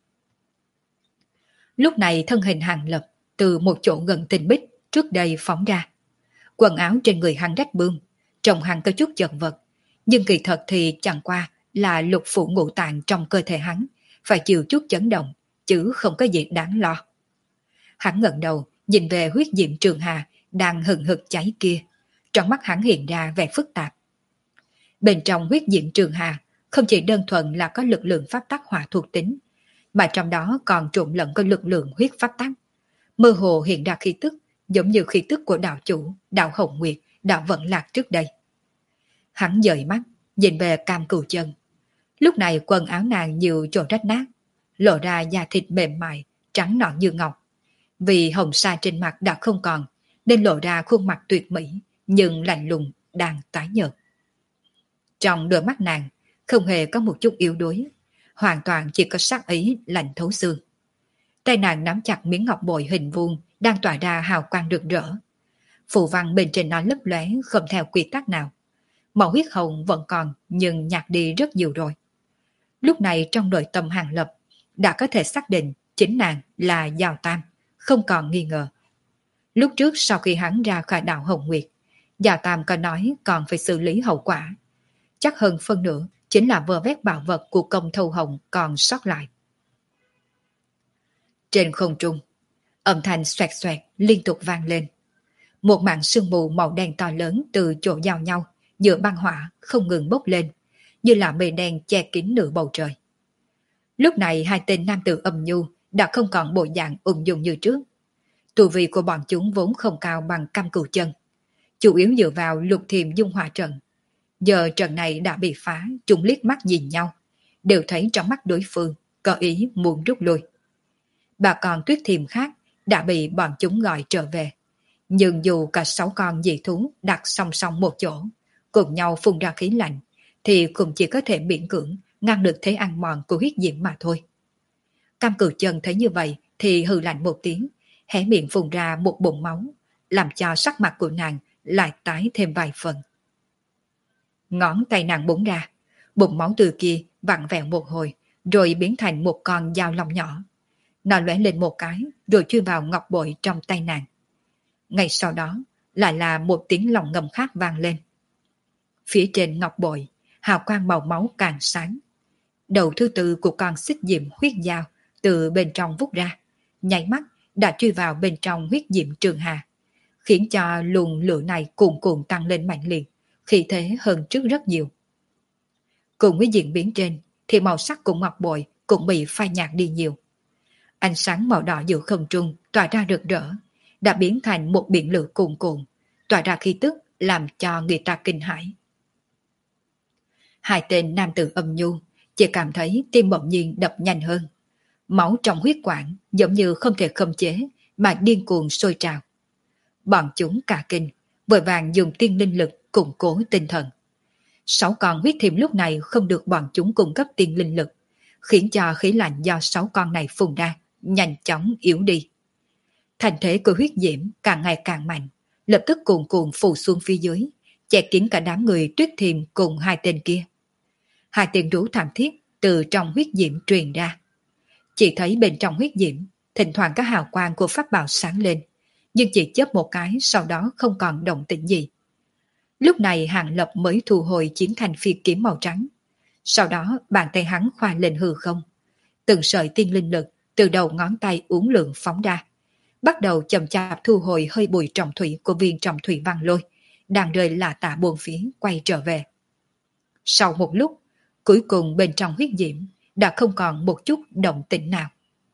S1: Lúc này thân hình Hàng Lập từ một chỗ gần tinh bích trước đây phóng ra. Quần áo trên người hắn rách bươm, trông hắn có chút chật vật, nhưng kỳ thật thì chẳng qua là lục phủ ngũ tạng trong cơ thể hắn phải chịu chút chấn động, chứ không có gì đáng lo. Hắn ngẩng đầu nhìn về huyết diễm trường hà đang hừng hực cháy kia, trong mắt hắn hiện ra vẻ phức tạp. Bên trong huyết diễm trường hà không chỉ đơn thuần là có lực lượng pháp tắc hỏa thuộc tính, mà trong đó còn trộn lẫn có lực lượng huyết pháp tắc. Mơ hồ hiện ra khí tức giống như khí tức của đạo chủ, đạo Hồng Nguyệt, đạo Vận Lạc trước đây. Hắn dời mắt nhìn về Cam Cửu Chân. Lúc này quần áo nàng nhiều chỗ rách nát, lộ ra da thịt mềm mại, trắng nõn như ngọc. Vì hồng sa trên mặt đã không còn, nên lộ ra khuôn mặt tuyệt mỹ, nhưng lạnh lùng, đang tái nhợt. Trong đôi mắt nàng, không hề có một chút yếu đuối, hoàn toàn chỉ có sát ý lạnh thấu xương. Tay nàng nắm chặt miếng ngọc bội hình vuông đang tỏa ra hào quang rực rỡ. Phù văn bên trên nó lấp lóe không theo quy tắc nào. Màu huyết hồng vẫn còn nhưng nhạt đi rất nhiều rồi. Lúc này trong nội tâm Hàng Lập đã có thể xác định chính nàng là Giao Tam, không còn nghi ngờ. Lúc trước sau khi hắn ra khỏi đảo Hồng Nguyệt, Giao Tam có nói còn phải xử lý hậu quả. Chắc hơn phân nửa chính là vơ vét bảo vật của công thâu hồng còn sót lại. Trên không trung, âm thanh xoẹt xoẹt liên tục vang lên. Một mảng sương mù màu đen to lớn từ chỗ giao nhau giữa băng hỏa không ngừng bốc lên, như là mây đen che kín nửa bầu trời. Lúc này hai tên nam tử âm nhu đã không còn bộ dạng ung dung như trước. Tu vi của bọn chúng vốn không cao bằng Cam Cửu Chân, chủ yếu dựa vào lục thiềm dung hỏa trận. Giờ trận này đã bị phá, chúng liếc mắt nhìn nhau, đều thấy trong mắt đối phương có ý muốn rút lui. Bà con tuyết thiềm khác đã bị bọn chúng gọi trở về, nhưng dù cả 6 con dị thú đặt song song một chỗ, cùng nhau phun ra khí lạnh, thì cũng chỉ có thể miễn cưỡng ngăn được thế ăn mòn của huyết diễm mà thôi. Cam Cửu Chân thấy như vậy thì hừ lạnh một tiếng, hé miệng phun ra một bụng máu, làm cho sắc mặt của nàng lại tái thêm vài phần. Ngón tay nàng búng ra, bụng máu từ kia vặn vẹo một hồi, rồi biến thành một con dao long nhỏ. Nó lóe lên một cái, rồi chui vào ngọc bội trong tay nàng. Ngay sau đó, lại là một tiếng lòng ngầm khác vang lên. Phía trên ngọc bội, hào quang màu máu càng sáng. Đầu thứ tư của con xích diệm huyết dao từ bên trong vút ra, nháy mắt đã chui vào bên trong huyết diệm trường hà, khiến cho luồng lửa này cuồn cuộn tăng lên mạnh liệt, khí thế hơn trước rất nhiều. Cùng với diễn biến trên, thì màu sắc của ngọc bội cũng bị phai nhạt đi nhiều. Ánh sáng màu đỏ giữa không trung tỏa ra rực rỡ, đã biến thành một biển lửa cuồn cuộn, tỏa ra khí tức làm cho người ta kinh hãi. Hai tên nam tử âm nhu chỉ cảm thấy tim bỗng nhiên đập nhanh hơn. Máu trong huyết quản giống như không thể khống chế mà điên cuồng sôi trào. Bọn chúng cả kinh, vội vàng dùng tiên linh lực củng cố tinh thần. 6 con huyết thiểm lúc này không được bọn chúng cung cấp tiên linh lực, khiến cho khí lạnh do 6 con này phun ra nhanh chóng yếu đi. Thành thế của huyết diễm càng ngày càng mạnh, lập tức cuồn cuộn phủ xuống phía dưới, che kín cả đám người Tuyết Thiềm cùng hai tên kia. Hai tiếng rú thảm thiết từ trong huyết diễm truyền ra. Chỉ thấy bên trong huyết diễm, thỉnh thoảng các hào quang của pháp bảo sáng lên, nhưng chỉ chớp một cái sau đó không còn động tĩnh gì. Lúc này Hàng Lập mới thu hồi chiến thành phi kiếm màu trắng. Sau đó bàn tay hắn khoa lên hư không. Từng sợi tiên linh lực từ đầu ngón tay uốn lượn phóng ra. Bắt đầu chậm chạp thu hồi hơi bụi trọng thủy của viên trọng thủy văn lôi, đang rơi lả tả buồn phía quay trở về. Sau một lúc, cuối cùng bên trong huyết diễm đã không còn một chút động tĩnh nào.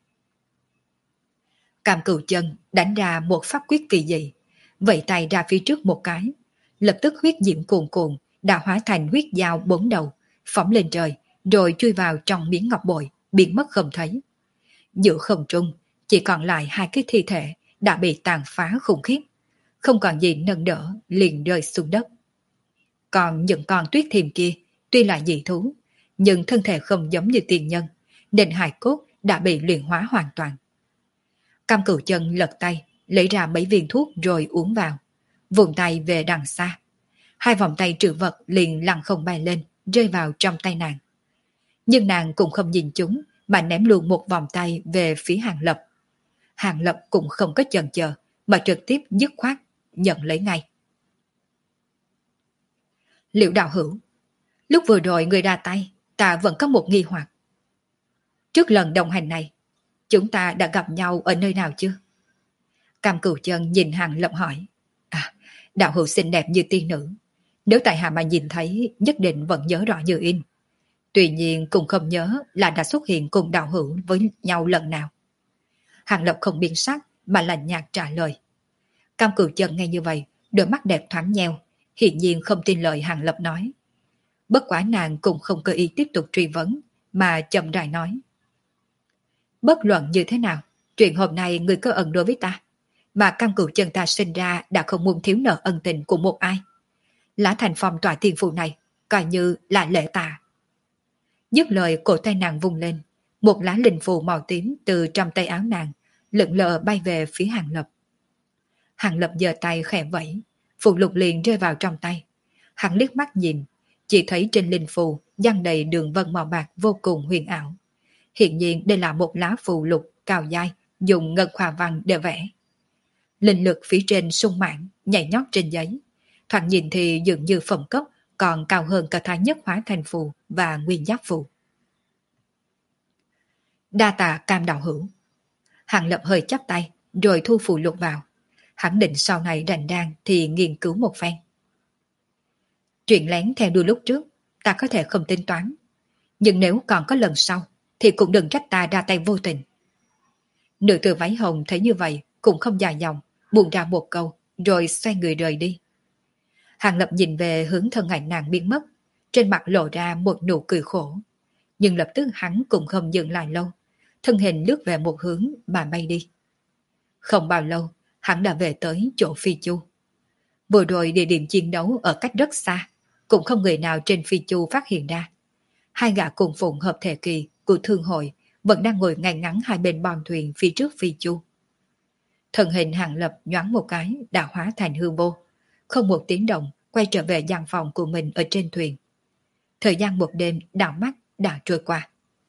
S1: Cam Cửu Chân đánh ra một pháp quyết kỳ dị, vẫy tay ra phía trước một cái, lập tức huyết diễm cuồn cuộn đã hóa thành huyết dao 4 đầu, phóng lên trời, rồi chui vào trong miếng ngọc bội, biến mất không thấy. Giữa không trung chỉ còn lại hai cái thi thể đã bị tàn phá khủng khiếp, không còn gì nâng đỡ liền rơi xuống đất. Còn những con Tuyết Thiềm kia tuy là dị thú, nhưng thân thể không giống như tiên nhân, nên hài cốt đã bị luyện hóa hoàn toàn. Cam Cửu Chân lật tay, lấy ra mấy viên thuốc rồi uống vào, vùng tay về đằng xa. Hai vòng tay trữ vật liền lăn không bay lên, rơi vào trong tay nàng. Nhưng nàng cũng không nhìn chúng, mà ném luôn một vòng tay về phía Hàng Lập. Hàng Lập cũng không có chần chờ, mà trực tiếp dứt khoát, nhận lấy ngay. Liệu đạo hữu, lúc vừa rồi người ra tay, ta vẫn có một nghi hoặc. Trước lần đồng hành này, chúng ta đã gặp nhau ở nơi nào chưa? Cam Cửu Chân nhìn Hàng Lập hỏi. À, đạo hữu xinh đẹp như tiên nữ. Nếu tại hạ mà nhìn thấy, nhất định vẫn nhớ rõ như in. Tuy nhiên cũng không nhớ là đã xuất hiện cùng đạo hữu với nhau lần nào. Hàng Lập không biến sắc mà lạnh nhạt trả lời. Cam Cửu Chân nghe như vậy, đôi mắt đẹp thoáng nheo, hiển nhiên không tin lời Hàng Lập nói. Bất quá nàng cũng không cơ ý tiếp tục truy vấn, mà chậm rãi nói. Bất luận như thế nào, chuyện hôm nay người có ẩn đối với ta, mà Cam Cửu Chân ta sinh ra đã không muốn thiếu nợ ân tình của một ai. Lá Thành Phong tỏa thiên phù này, coi như là lễ tạ. Dứt lời cổ tay nàng vung lên, một lá linh phù màu tím từ trong tay áo nàng, lững lờ bay về phía Hàng Lập. Hàng Lập giơ tay khẽ vẫy, phù lục liền rơi vào trong tay. Hắn liếc mắt nhìn, chỉ thấy trên linh phù dăng đầy đường vân màu bạc vô cùng huyền ảo. Hiện nhiên đây là một lá phù lục cao dai, dùng ngân khoa văn để vẽ. Linh lực phía trên sung mãn, nhảy nhót trên giấy. Thoạt nhìn thì dường như phẩm cấp còn cao hơn cả thái nhất hóa thành phù và nguyên giáp phù. Đa tạ Cam đạo hữu. Hàng Lập hơi chắp tay, rồi thu phù lục vào. Hắn định sau này rảnh rang thì nghiên cứu một phen. Chuyện lén theo đuôi lúc trước, ta có thể không tính toán. Nhưng nếu còn có lần sau, thì cũng đừng trách ta ra tay vô tình. Nữ tử váy hồng thấy như vậy, cũng không dài dòng, buông ra một câu, rồi xoay người rời đi. Hàng Lập nhìn về hướng thân ảnh nàng biến mất, trên mặt lộ ra một nụ cười khổ. Nhưng lập tức hắn cũng không dừng lại lâu, thân hình lướt về một hướng mà bay đi. Không bao lâu, hắn đã về tới chỗ Phi Chu. Vừa rồi địa điểm chiến đấu ở cách rất xa, cũng không người nào trên Phi Chu phát hiện ra. Hai gã cùng phụng hợp thể kỳ của thương hội vẫn đang ngồi ngay ngắn hai bên bong thuyền phía trước Phi Chu. Thân hình Hàng Lập nhoáng một cái đã hóa thành hư vô, không một tiếng động quay trở về gian phòng của mình ở trên thuyền. Thời gian một đêm đảo mắt đã trôi qua.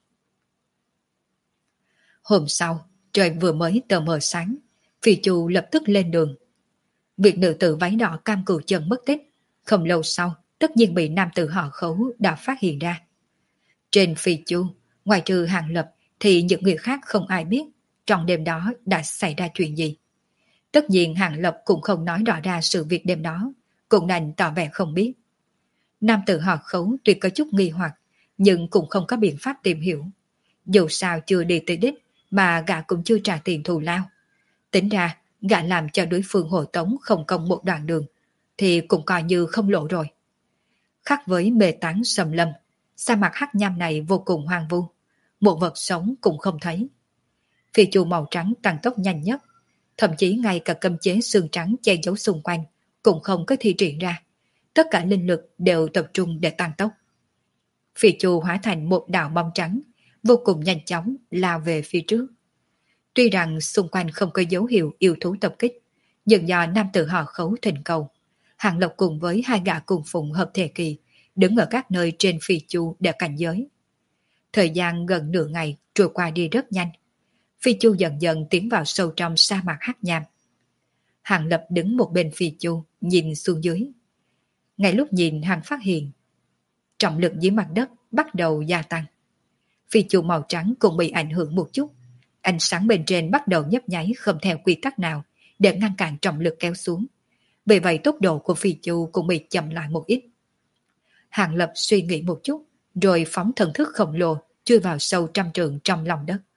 S1: Hôm sau, trời vừa mới tờ mờ sáng, Phi Chu lập tức lên đường. Việc nữ tử váy đỏ Cam Cửu Chân mất tích, không lâu sau tất nhiên bị nam tử họ Khấu đã phát hiện ra. Trên Phi Chu, ngoài trừ Hàng Lập thì những người khác không ai biết trong đêm đó đã xảy ra chuyện gì. Tất nhiên Hàng Lập cũng không nói rõ ra sự việc đêm đó, cũng đành tỏ vẻ không biết. Nam tử họ Khấu tuy có chút nghi hoặc, nhưng cũng không có biện pháp tìm hiểu. Dù sao chưa đi tới đích, mà gã cũng chưa trả tiền thù lao. Tính ra, gã làm cho đối phương hộ tống không công một đoạn đường, thì cũng coi như không lộ rồi. Khác với mê tán sầm lâm, sa mạc hắc nham này vô cùng hoang vu, một vật sống cũng không thấy. Phi chu màu trắng tăng tốc nhanh nhất, thậm chí ngay cả cấm chế xương trắng che giấu xung quanh cũng không có thi triển ra. Tất cả linh lực đều tập trung để tăng tốc. Phi chu hóa thành một đạo bóng trắng, vô cùng nhanh chóng lao về phía trước. Tuy rằng xung quanh không có dấu hiệu yêu thú tập kích, nhưng do nam tử họ Khấu thỉnh cầu, Hàng Lập cùng với hai gã cùng phụng hợp thể kỳ đứng ở các nơi trên phi chu để cảnh giới. Thời gian gần nửa ngày trôi qua đi rất nhanh. Phi chu dần dần tiến vào sâu trong sa mạc hắc nham. Hàng Lập đứng một bên phi chu, nhìn xuống dưới. Ngay lúc nhìn hắn phát hiện, trọng lực dưới mặt đất bắt đầu gia tăng. Phi chu màu trắng cũng bị ảnh hưởng một chút. Ánh sáng bên trên bắt đầu nhấp nháy không theo quy tắc nào để ngăn cản trọng lực kéo xuống. Vì vậy tốc độ của phi chu cũng bị chậm lại một ít. Hàng Lập suy nghĩ một chút, rồi phóng thần thức khổng lồ chui vào sâu trăm trượng trong lòng đất.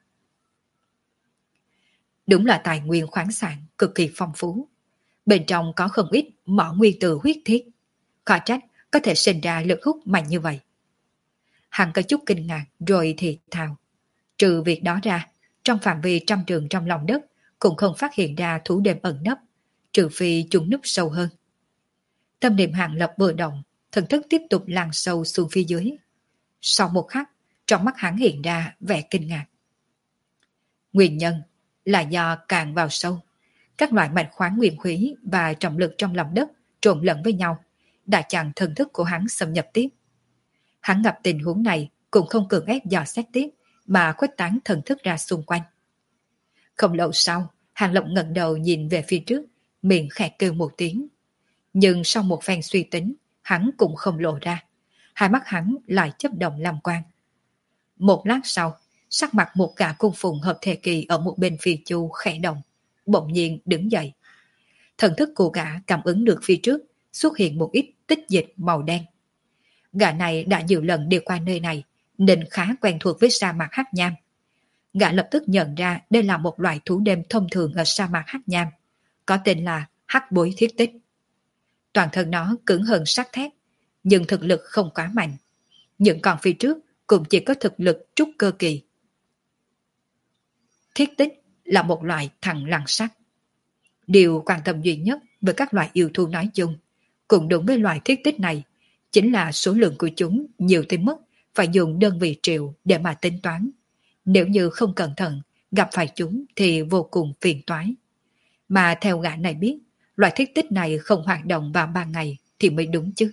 S1: Đúng là tài nguyên khoáng sản cực kỳ phong phú. Bên trong có không ít mỏ nguyên tử huyết thiết. Khó trách có thể sinh ra lực hút mạnh như vậy. Hắn có chút kinh ngạc rồi thì thào. Trừ việc đó ra, trong phạm vi trăm trượng trong lòng đất cũng không phát hiện ra thú đêm ẩn nấp, trừ phi chúng núp sâu hơn. Tâm niệm Hàng Lập vừa động, thần thức tiếp tục lan sâu xuống phía dưới. Sau một khắc, trong mắt hắn hiện ra vẻ kinh ngạc. Nguyên nhân là do càng vào sâu, các loại mạch khoáng nguyên khí và trọng lực trong lòng đất trộn lẫn với nhau, đã chặn thần thức của hắn xâm nhập tiếp. Hắn gặp tình huống này cũng không cưỡng ép dò xét tiếp, mà khuếch tán thần thức ra xung quanh. Không lâu sau, Hàng Lập ngẩng đầu nhìn về phía trước, miệng khẽ kêu một tiếng. Nhưng sau một phen suy tính, hắn cũng không lộ ra. Hai mắt hắn lại chớp động làm quang. Một lát sau, sắc mặt một gã cung phụng hợp thể kỳ ở một bên phi chu khẽ động, bỗng nhiên đứng dậy. Thần thức của gã cảm ứng được phía trước xuất hiện một ít tích dịch màu đen. Gã này đã nhiều lần đi qua nơi này nên khá quen thuộc với sa mạc hắc nham. Gã lập tức nhận ra đây là một loại thú đêm thông thường ở sa mạc hắc nham, có tên là hắc bối thiết tích. Toàn thân nó cứng hơn sắt thép, nhưng thực lực không quá mạnh. Những con phía trước cũng chỉ có thực lực trúc cơ kỳ. Thiết tích là một loại thằn lằn sắt. Điều quan tâm duy nhất với các loại yêu thú nói chung, cũng đúng với loại thiết tích này, chính là số lượng của chúng nhiều tới mức phải dùng đơn vị triệu để mà tính toán. Nếu như không cẩn thận, gặp phải chúng thì vô cùng phiền toái. Mà theo gã này biết, loại thiết tích này không hoạt động vào 3 ngày thì mới đúng chứ.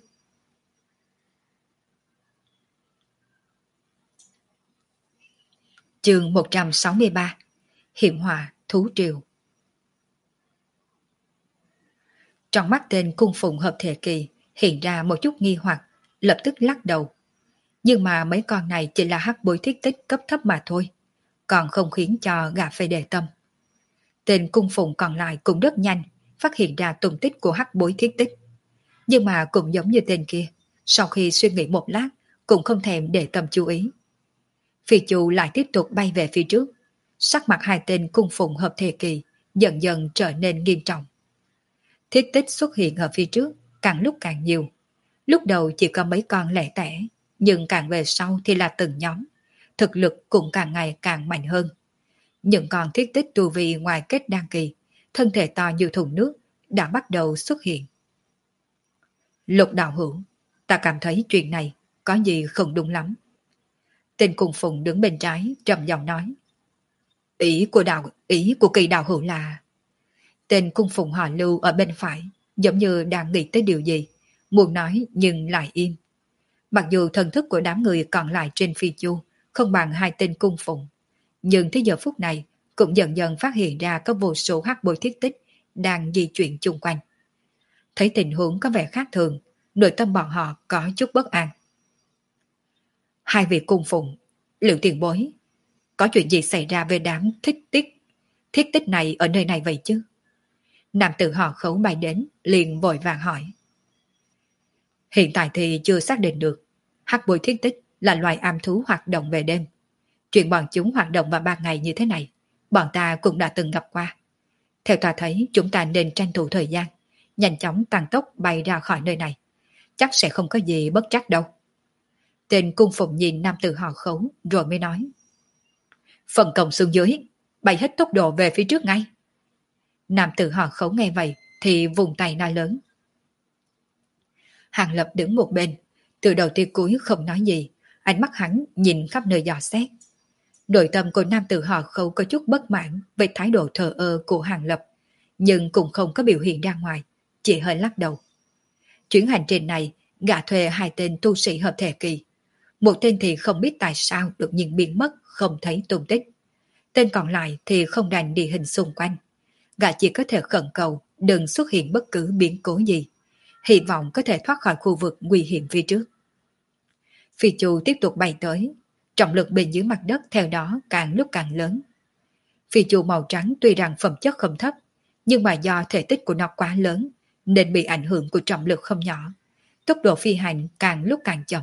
S1: Chương 163. Hiểm họa thú triều. Trong mắt tên cung phụng hợp thể kỳ hiện ra một chút nghi hoặc, lập tức lắc đầu. Nhưng mà mấy con này chỉ là hắc bối thiết tích cấp thấp mà thôi, còn không khiến cho gã phải đề tâm. Tên cung phụng còn lại cũng rất nhanh phát hiện ra tung tích của hắc bối thiết tích. Nhưng mà cũng giống như tên kia, sau khi suy nghĩ một lát cũng không thèm để tâm chú ý. Phi chu lại tiếp tục bay về phía trước, sắc mặt hai tên cung phụng hợp thể kỳ dần dần trở nên nghiêm trọng. Thiết tích xuất hiện ở phía trước càng lúc càng nhiều. Lúc đầu chỉ có mấy con lẻ tẻ, nhưng càng về sau thì là từng nhóm, thực lực cũng càng ngày càng mạnh hơn. Những con thiết tích tu vi ngoài kết đan kỳ, thân thể to như thùng nước, đã bắt đầu xuất hiện. Lục đạo hữu, ta cảm thấy chuyện này có gì không đúng lắm. Tên cùng phụng đứng bên trái trầm giọng nói. Ý của kỳ đạo hữu là... Tên cung phụng họ Lưu ở bên phải giống như đang nghĩ tới điều gì, muốn nói nhưng lại im. Mặc dù thần thức của đám người còn lại trên phi chu không bằng hai tên cung phụng, nhưng tới giờ phút này cũng dần dần phát hiện ra có vô số hắc bối thiết tích đang di chuyển chung quanh. Thấy tình huống có vẻ khác thường, nội tâm bọn họ có chút bất an. Hai vị cung phụng, Liệu tiền bối, có chuyện gì xảy ra về đám thiết tích này ở nơi này vậy chứ? Nam tử họ Khấu bay đến, liền vội vàng hỏi. Hiện tại thì chưa xác định được. Hắc bối thiết tích là loài am thú hoạt động về đêm. Chuyện bọn chúng hoạt động vào ban ngày như thế này, bọn ta cũng đã từng gặp qua. Theo ta thấy chúng ta nên tranh thủ thời gian, nhanh chóng tăng tốc bay ra khỏi nơi này. Chắc sẽ không có gì bất trắc đâu. Tên cung phụng nhìn nam tử họ Khấu rồi mới nói. Phần công xuống dưới, bay hết tốc độ về phía trước ngay. Nam tử họ Khấu nghe vậy thì vùng tay nói lớn. Hàng Lập đứng một bên, từ đầu tới cuối không nói gì, ánh mắt hắn nhìn khắp nơi dò xét. Nội tâm của nam tử họ Khấu có chút bất mãn về thái độ thờ ơ của Hàng Lập, nhưng cũng không có biểu hiện ra ngoài, chỉ hơi lắc đầu. Chuyến hành trình này, gã thuê 2 tên tu sĩ hợp thể kỳ. Một tên thì không biết tại sao đột nhiên biến mất, không thấy tung tích. Tên còn lại thì không đành địa hình xung quanh. Gã chỉ có thể khẩn cầu đừng xuất hiện bất cứ biến cố gì. Hy vọng có thể thoát khỏi khu vực nguy hiểm phía trước. Phi chu tiếp tục bay tới. Trọng lực bên dưới mặt đất theo đó càng lúc càng lớn. Phi chu màu trắng tuy rằng phẩm chất không thấp, nhưng mà do thể tích của nó quá lớn nên bị ảnh hưởng của trọng lực không nhỏ. Tốc độ phi hành càng lúc càng chậm.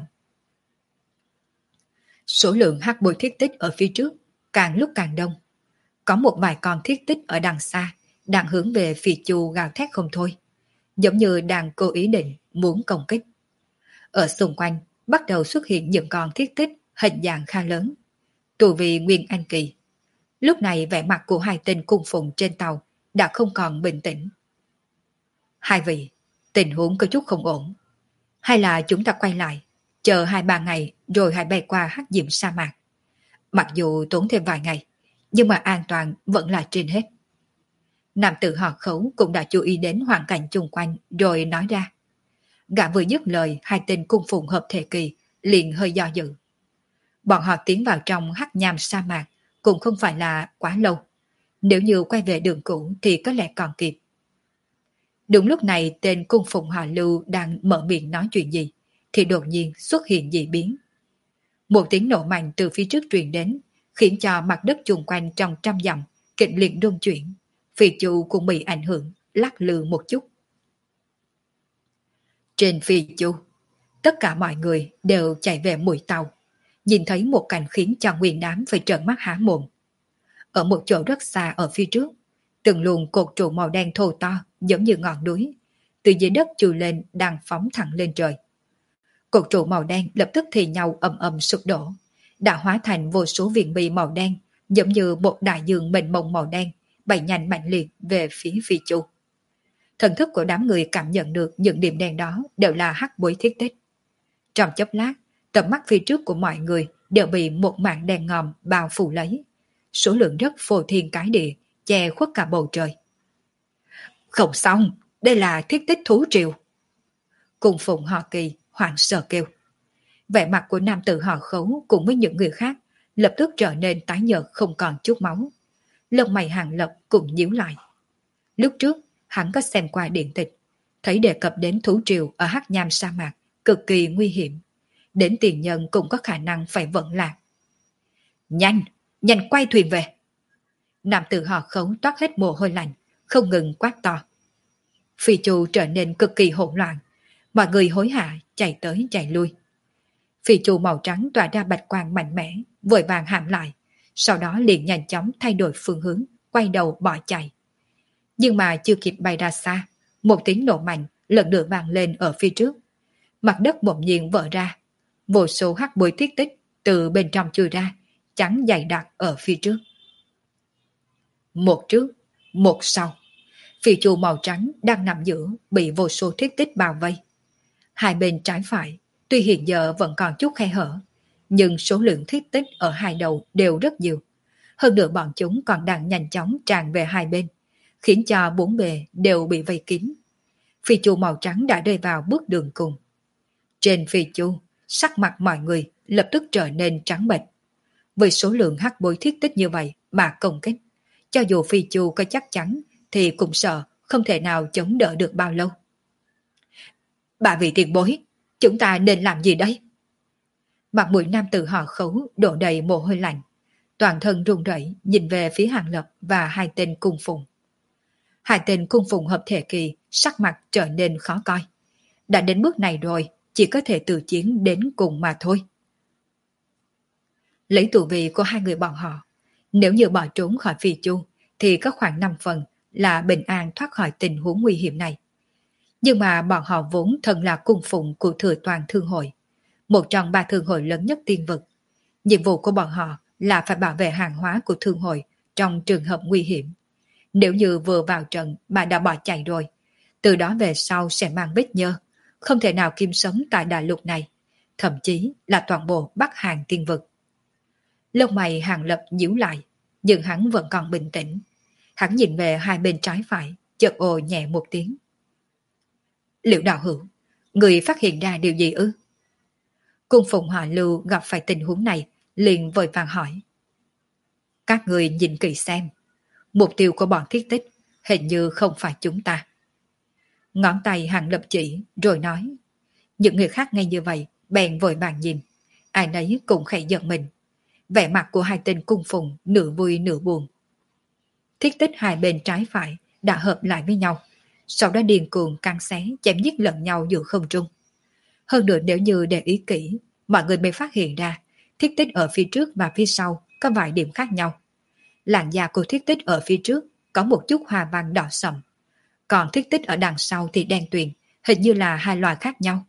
S1: Số lượng hắc bội thiết tích ở phía trước càng lúc càng đông. Có một vài con thiết tích ở đằng xa đang hướng về phi chu gào thét không thôi, giống như đang cố ý định muốn công kích. Ở xung quanh bắt đầu xuất hiện những con thiết tích hình dạng khá lớn, tù vì nguyên anh kỳ. Lúc này vẻ mặt của 2 tên cung phụng trên tàu đã không còn bình tĩnh. Hai vị, tình huống có chút không ổn. Hay là chúng ta quay lại, chờ 2-3 ngày rồi hãy bay qua hắc diệm sa mạc. Mặc dù tốn thêm vài ngày, nhưng mà an toàn vẫn là trên hết. Nam tử họ Khấu cũng đã chú ý đến hoàn cảnh chung quanh rồi nói ra. Gã vừa dứt lời, 2 tên cung phụng hợp thể kỳ liền hơi do dự. Bọn họ tiến vào trong hắc nham sa mạc cũng không phải là quá lâu. Nếu như quay về đường cũ thì có lẽ còn kịp. Đúng lúc này tên cung phụng họ Lưu đang mở miệng nói chuyện gì thì đột nhiên xuất hiện dị biến. Một tiếng nổ mạnh từ phía trước truyền đến, khiến cho mặt đất chung quanh trong 100 dặm kịch liệt rung chuyển. Phi chu cũng bị ảnh hưởng, lắc lư một chút. Trên phi chu, tất cả mọi người đều chạy về mũi tàu, nhìn thấy một cảnh khiến cho nguyên đám phải trợn mắt há mồm. Ở một chỗ rất xa ở phía trước, từng luồng cột trụ màu đen thô to giống như ngọn núi, từ dưới đất chui lên đang phóng thẳng lên trời. Cột trụ màu đen lập tức thì nhau ầm ầm sụp đổ, đã hóa thành vô số viên bi màu đen, giống như một đại dương mênh mông màu đen, bay nhanh mạnh liệt về phía phi chu. Thần thức của đám người cảm nhận được những điểm đen đó đều là hắc bối thiết tích. Trong chốc lát, tầm mắt phía trước của mọi người đều bị một mảng đen ngòm bao phủ lấy. Số lượng rất phô thiên cái địa, che khuất cả bầu trời. Không xong, đây là thiết tích thú triều. Cùng phụng họ Kỳ hoảng sợ kêu. Vẻ mặt của nam tử họ Khấu cùng với những người khác lập tức trở nên tái nhợt không còn chút máu. Lông mày Hàng Lập cũng nhíu lại. Lúc trước hắn có xem qua điện tịch, thấy đề cập đến thú triều ở hắc nham sa mạc cực kỳ nguy hiểm, đến tiền nhân cũng có khả năng phải vận lạc. Nhanh, nhanh quay thuyền về. Nam tử họ Khấu toát hết mồ hôi lạnh, không ngừng quát to. Phi chu trở nên cực kỳ hỗn loạn, mọi người hối hả chạy tới chạy lui. Phi chu màu trắng tỏa ra bạch quang mạnh mẽ, vội vàng hãm lại, sau đó liền nhanh chóng thay đổi phương hướng, quay đầu bỏ chạy. Nhưng mà chưa kịp bay ra xa, một tiếng nổ mạnh lần nữa vang lên ở phía trước. Mặt đất bỗng nhiên vỡ ra, vô số hắc bụi thiết tích từ bên trong chui ra, chắn dày đặc ở phía trước. Một trước, một sau, phi chu màu trắng đang nằm giữa bị vô số thiết tích bao vây. Hai bên trái phải, tuy hiện giờ vẫn còn chút khe hở, nhưng số lượng thiết tích ở hai đầu đều rất nhiều. Hơn nữa bọn chúng còn đang nhanh chóng tràn về hai bên, khiến cho bốn bề đều bị vây kín. Phi chu màu trắng đã rơi vào bước đường cùng. Trên phi chu, sắc mặt mọi người lập tức trở nên trắng bệch. Với số lượng hắc bối thiết tích như vậy mà công kích, cho dù phi chu có chắc chắn thì cũng sợ không thể nào chống đỡ được bao lâu. Bà vị tiền bối, chúng ta nên làm gì đây? Mặt mũi nam tử họ Khấu đổ đầy mồ hôi lạnh, toàn thân run rẩy nhìn về phía Hàng Lập và hai tên cung phụng. Hai tên cung phụng hợp thể kỳ sắc mặt trở nên khó coi. Đã đến bước này rồi, chỉ có thể từ chiến đến cùng mà thôi. Lấy tù vị của hai người bọn họ, nếu như bỏ trốn khỏi Phi Chu thì có khoảng 5 phần là bình an thoát khỏi tình huống nguy hiểm này. Nhưng mà bọn họ vốn thân là cung phụng của Thừa Toàn Thương Hội, một trong ba thương hội lớn nhất tiên vực. Nhiệm vụ của bọn họ là phải bảo vệ hàng hóa của thương hội trong trường hợp nguy hiểm. Nếu như vừa vào trận mà đã bỏ chạy rồi, từ đó về sau sẽ mang vết nhơ, không thể nào kiếm sống tại đại lục này, thậm chí là toàn bộ Bắc Hàn tiên vực. Lông mày Hàng Lập nhíu lại, nhưng hắn vẫn còn bình tĩnh. Hắn nhìn về hai bên trái phải, chợt ồ nhẹ một tiếng. Liệu đạo hữu, người phát hiện ra điều gì ư? Cung phụng họ Lưu gặp phải tình huống này, liền vội vàng hỏi. Các người nhìn kỹ xem, mục tiêu của bọn thiết tích hình như không phải chúng ta. Ngón tay Hàng Lập chỉ rồi nói. Những người khác nghe như vậy bèn vội vàng nhìn, ai nấy cũng khẽ giận mình. Vẻ mặt của hai tên cung phụng nửa vui nửa buồn. Thiết tích hai bên trái phải đã hợp lại với nhau, sau đó điên cuồng căng xé chém giết lẫn nhau giữa không trung. Hơn nữa nếu như để ý kỹ, mọi người mới phát hiện ra thiết tích ở phía trước và phía sau có vài điểm khác nhau. Làn da của thiết tích ở phía trước có một chút hoa văn đỏ sậm, còn thiết tích ở đằng sau thì đen tuyền, hình như là hai loài khác nhau.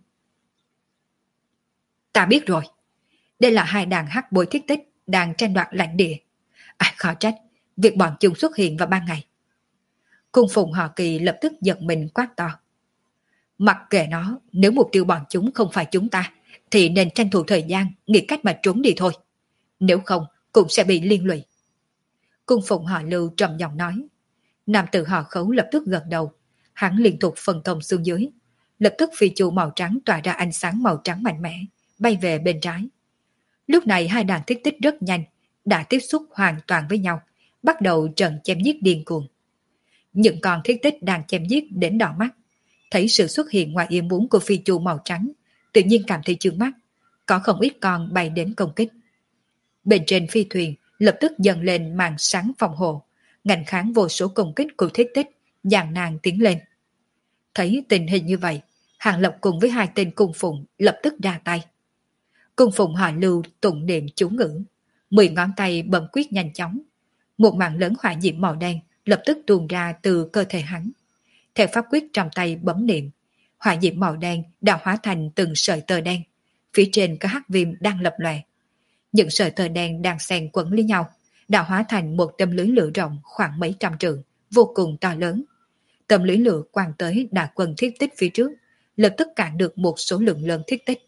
S1: Ta biết rồi, đây là hai đàn hắc bối thiết tích đang tranh đoạt lãnh địa. Khó trách việc bọn chúng xuất hiện vào ban ngày. Cung phụng họ Kỳ lập tức giận mình quát to. Mặc kệ nó, nếu mục tiêu bọn chúng không phải chúng ta, thì nên tranh thủ thời gian, nghĩ cách mà trốn đi thôi. Nếu không, cũng sẽ bị liên lụy. Cung phụng họ Lưu trầm giọng nói. Nam tử họ Khấu lập tức gật đầu. Hắn liên tục phân công xuống dưới. Lập tức phi chu màu trắng tỏa ra ánh sáng màu trắng mạnh mẽ, bay về bên trái. Lúc này hai đàn thiết tích rất nhanh, đã tiếp xúc hoàn toàn với nhau, bắt đầu trận chém giết điên cuồng. Những con thiết tích đang chém giết đến đỏ mắt, thấy sự xuất hiện ngoài ý muốn của phi chu màu trắng, tự nhiên cảm thấy chướng mắt, có không ít con bay đến công kích. Bên trên phi thuyền lập tức dần lên màn sáng phòng hộ, ngăn kháng vô số công kích của thiết tích, dàn nàng tiến lên. Thấy tình hình như vậy, Hàng Lập cùng với hai tên cung phụng lập tức ra tay. Cung phụng họ Lưu tụng niệm chú ngữ, 10 ngón tay bấm quyết nhanh chóng. Một màn lớn hỏa diễm màu đen lập tức tuôn ra từ cơ thể hắn. Theo pháp quyết trong tay bấm niệm, hỏa diễm màu đen đã hóa thành từng sợi tơ đen. Phía trên có hắc viêm đang lập lòe. Những sợi tơ đen đang xen quấn lấy nhau, đã hóa thành một tấm lưới lửa rộng khoảng mấy trăm trượng, vô cùng to lớn. Tấm lưới lửa quang tới đại quân thiết tích phía trước, lập tức cản được một số lượng lớn thiết tích.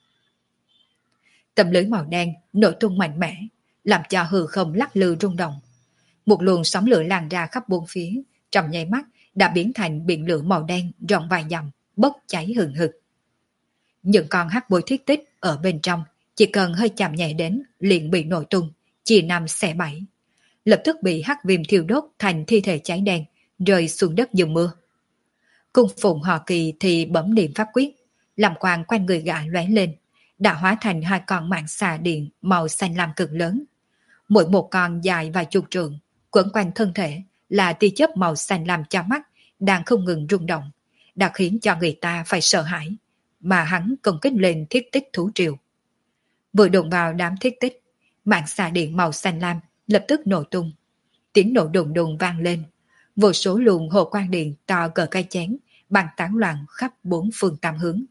S1: Tấm lưới màu đen nổ tung mạnh mẽ, làm cho hư không lắc lư rung động. Một luồng sóng lửa lan ra khắp bốn phía, trong nháy mắt đã biến thành biển lửa màu đen rộng vài dặm, bốc cháy hừng hực. Những con hắc bối thiết tích ở bên trong chỉ cần hơi chạm nhẹ đến liền bị nổ tung, chia năm xẻ bảy, lập tức bị hắc viêm thiêu đốt thành thi thể cháy đen, rơi xuống đất như mưa. Cung phụng họ Kỳ thì bấm niệm pháp quyết, làm quang quanh người gã lóe lên, đã hóa thành hai con mạng xà điện màu xanh lam cực lớn. Mỗi một con dài vài chục trượng, quấn quanh thân thể là tia chớp màu xanh lam cho mắt, đang không ngừng rung động, đã khiến cho người ta phải sợ hãi, mà hắn công kích lên thiết tích thú triều. Vừa đụng vào đám thiết tích, mạng xà điện màu xanh lam lập tức nổ tung. Tiếng nổ đùng đùng vang lên, vô số luồng hồ quang điện to cỡ cây chén bắn tán loạn khắp bốn phương tám hướng.